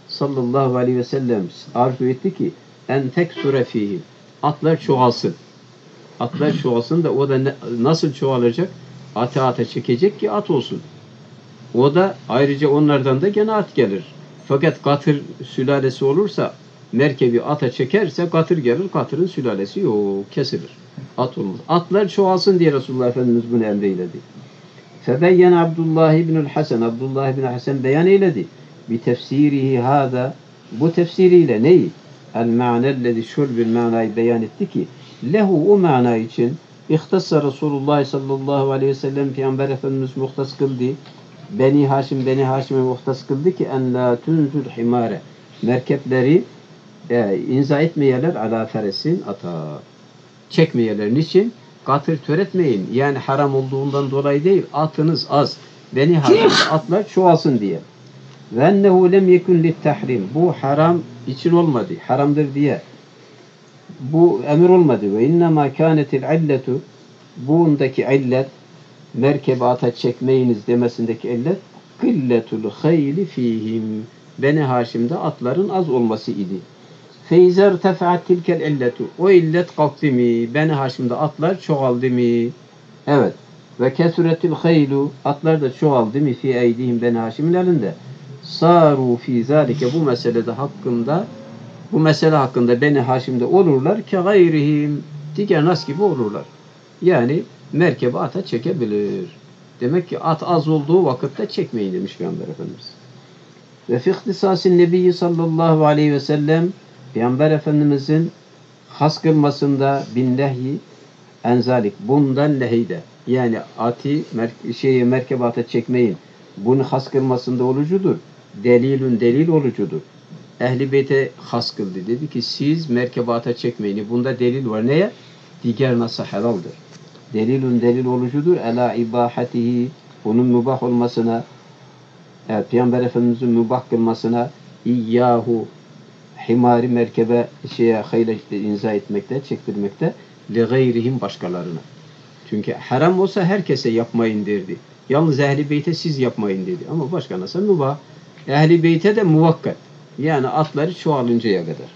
sallallahu aleyhi ve sellem arzu etti ki en teksure fihim. Atlar çoğalsın. Atlar çoğalsın da o da nasıl çoğalacak? Ata çekecek ki at olsun. O da ayrıca onlardan da gene at gelir. Fakat katır sülalesi olursa merkebi ata çekerse katır gelir. Katırın sülalesi yok. Kesilir. At olmaz. Atlar çoğalsın diye Resulullah Efendimiz bunu emreyledi. Febeyyen Abdullah ibnül Hasan. Abdullah ibn Hasan beyan eyledi. Bi tefsirihi hâda. Bu tefsiriyle neyi? El ma'nellezi şöyle bir manayı beyan etti ki lehu o mana için İhtassa Resulullah sallallahu aleyhi ve sellem Peygamber Efendimiz muhtas kıldı. Beni Haşim'e muhtas kıldı ki en la tunzul himare. Merkepleri inza etmeyeler ala feresin ata. Çekmeyeler. Niçin? Katır töretmeyin. Yani haram olduğundan dolayı değil. Atınız az. Beni Haşim'de atlar çoğalsın diye. Ve ennehu lem yekun lit tahrim. Bu haram için olmadı. Haramdır diye. Bu emir olmadı. Ve innema kânetil illetu. Bundaki illet merkebe ata çekmeyiniz demesindeki illet killetul hayli fihim. Beni Haşim'de atların az olması idi. Feyzer tefaat tilkel illetu. O illet kalktı mı? Beni Haşim'de atlar çoğaldı mı? Evet. Ve kesuretul haylu. Atlar da çoğaldı mı? Fi eydihim Beni Haşim'in elinde. Saru fi zalike. Bu mesele hakkında Beni Haşim'de olurlar ki gayrihim. Diğer nas gibi olurlar. Yani merkebe ata çekebilir. Demek ki at az olduğu vakitte çekmeyin demiş Peygamber Efendimiz. Ve fi ihtisasin Nebi sallallahu aleyhi ve sellem Peygamber Efendimizin has kılmasında bin nehyi enzalik bundan lehide. Yani atı merkebe ata çekmeyin. Bunu has kılmasında olucudur. Delil olucudur. Ehl-i Beyt'e has kıldı. Dedi ki siz merkebata çekmeyin. Bunda delil var. Neye? Diğer nasıl helaldir. Delil olucudur. Ela ibahatihi. Onun mübah olmasına, evet, Peygamber Efendimiz'in mübah kılmasına iyyahu himari merkebe hayla inza etmekte, çektirmekte li gayrihim başkalarına. Çünkü haram olsa herkese yapmayın derdi. Yalnız Ehl-i Beyt'e siz yapmayın dedi. Ama başka nasıl mübah? Ehl-i Beyt'e de muvakkat. Yani atları çoğalıncaya kadar.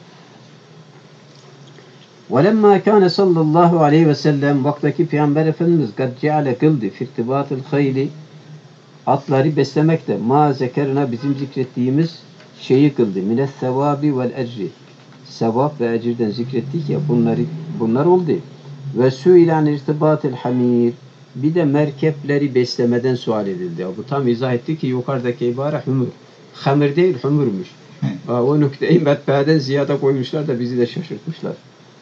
وَلَمَّا كَانَ sallallahu aleyhi ve sellem vaktaki Peygamber Efendimiz قَدْ جَعَلَ kıldı فِرْتِبَاتِ الْخَيْلِ atları beslemekte ma zekerina bizim zikrettiğimiz şeyi kıldı. Mine sevabi vel ecri. Sevap ve ecirden zikrettik ya bunlar oldu. Ve su'ilan irtibatil hamir. Bir de merkepleri beslemeden sual edildi. Bu tam izah etti ki yukarıdaki ibare humur. Hamir değil humurmuş. O nokteyi metbaeden ziyade koymuşlar da bizi de şaşırtmışlar.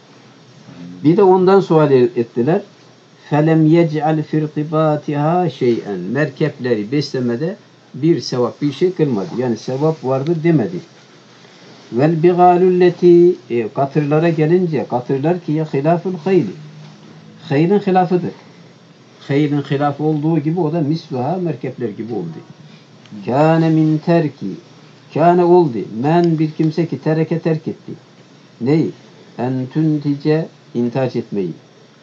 Bir de ondan sual ettiler. Felem yec'al firtibatiha şey'en. Merkepleri beslemede bir sevap, bir şey kılmadı. Yani sevap vardır demedi. Vel bigalulleti katırlara gelince katırlar ki ya hilaful hayli. Haylin hilafıdır. Haylin hilafı olduğu gibi o da misluha merkepler gibi oldu. Kâne min terki. Kâne oldu. Men bir kimse ki terek etti. Neyi? En tüntice intaç etmeyi.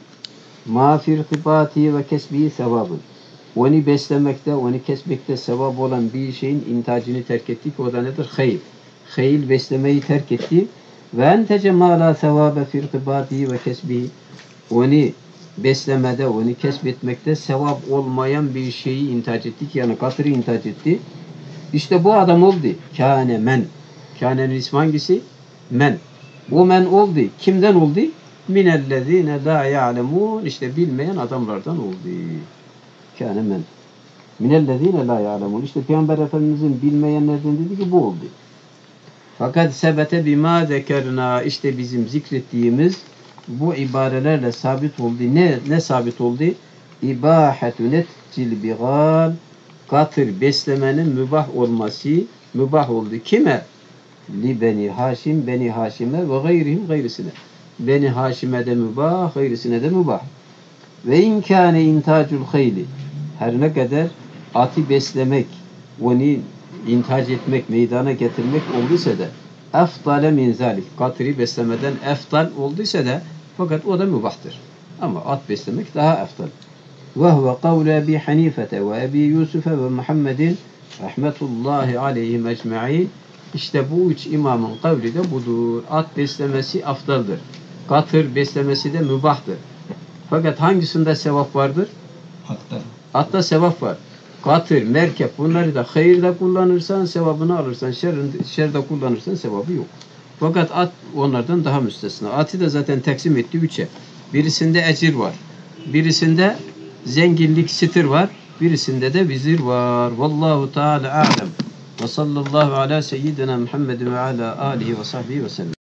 Ma fi irtibati ve kesbi sevabın. Onu beslemekte, onu kesmekte sevap olan bir şeyin intacını terk ettik. O da nedir? Hayl. Hayl beslemeyi terk etti. Ve entece ma la sevabe fi irtibati ve kesbi. Onu beslemede, onu kesbetmekte sevap olmayan bir şeyi intaç ettik. Yani katırı intaç etti. İşte bu adam oldu. Kâne men. Kâne'nin ismi hangisi? Men. O men oldu. Kimden oldu? Minellezine la ya'lemun. İşte bilmeyen adamlardan oldu. Kâne men. Minellezine la ya'lemun. İşte Peygamber Efendimizin bilmeyenlerden dedi ki bu oldu. Fakat sebete bima zekerna. İşte bizim zikrettiğimiz bu ibarelerle sabit oldu. Ne sabit oldu? İbahetü netcil bigal. Katır beslemenin mübah olması mübah oldu. Kime? Li Beni Haşim, Beni Haşim'e ve gayrihim gayrısine. Beni Haşim'e de mübah, gayrısine de mübah. Ve inkâne intacul hayli. Her ne kadar atı beslemek, onu intac etmek, meydana getirmek olduysa da eftale min zalik. Katırı beslemeden eftal olduysa da fakat o da mübahtır. Ama at beslemek daha eftal. Ve huve kavlu Ebi Hanifete ve Ebi Yusuf'e ve Muhammedin rahmetullahi aleyhim ecma'in. İşte bu üç imamın kavli de budur. At beslemesi afdaldır. Katır beslemesi de mübahtır. Fakat hangisinde sevap vardır? Hatta Atta sevap var. Katır, merkep bunları da hayırda kullanırsan sevabını alırsan, şerde kullanırsan sevabı yok. Fakat at onlardan daha müstesna. Atı da zaten taksim etti üçe. Birisinde ecir var. Birisinde zenginlik, sitir var. Birisinde de vizir var. Vallahu Teala alem. Ve sallallahu ala seyyidina Muhammed ve ala alihi ve sahbihi ve sellem.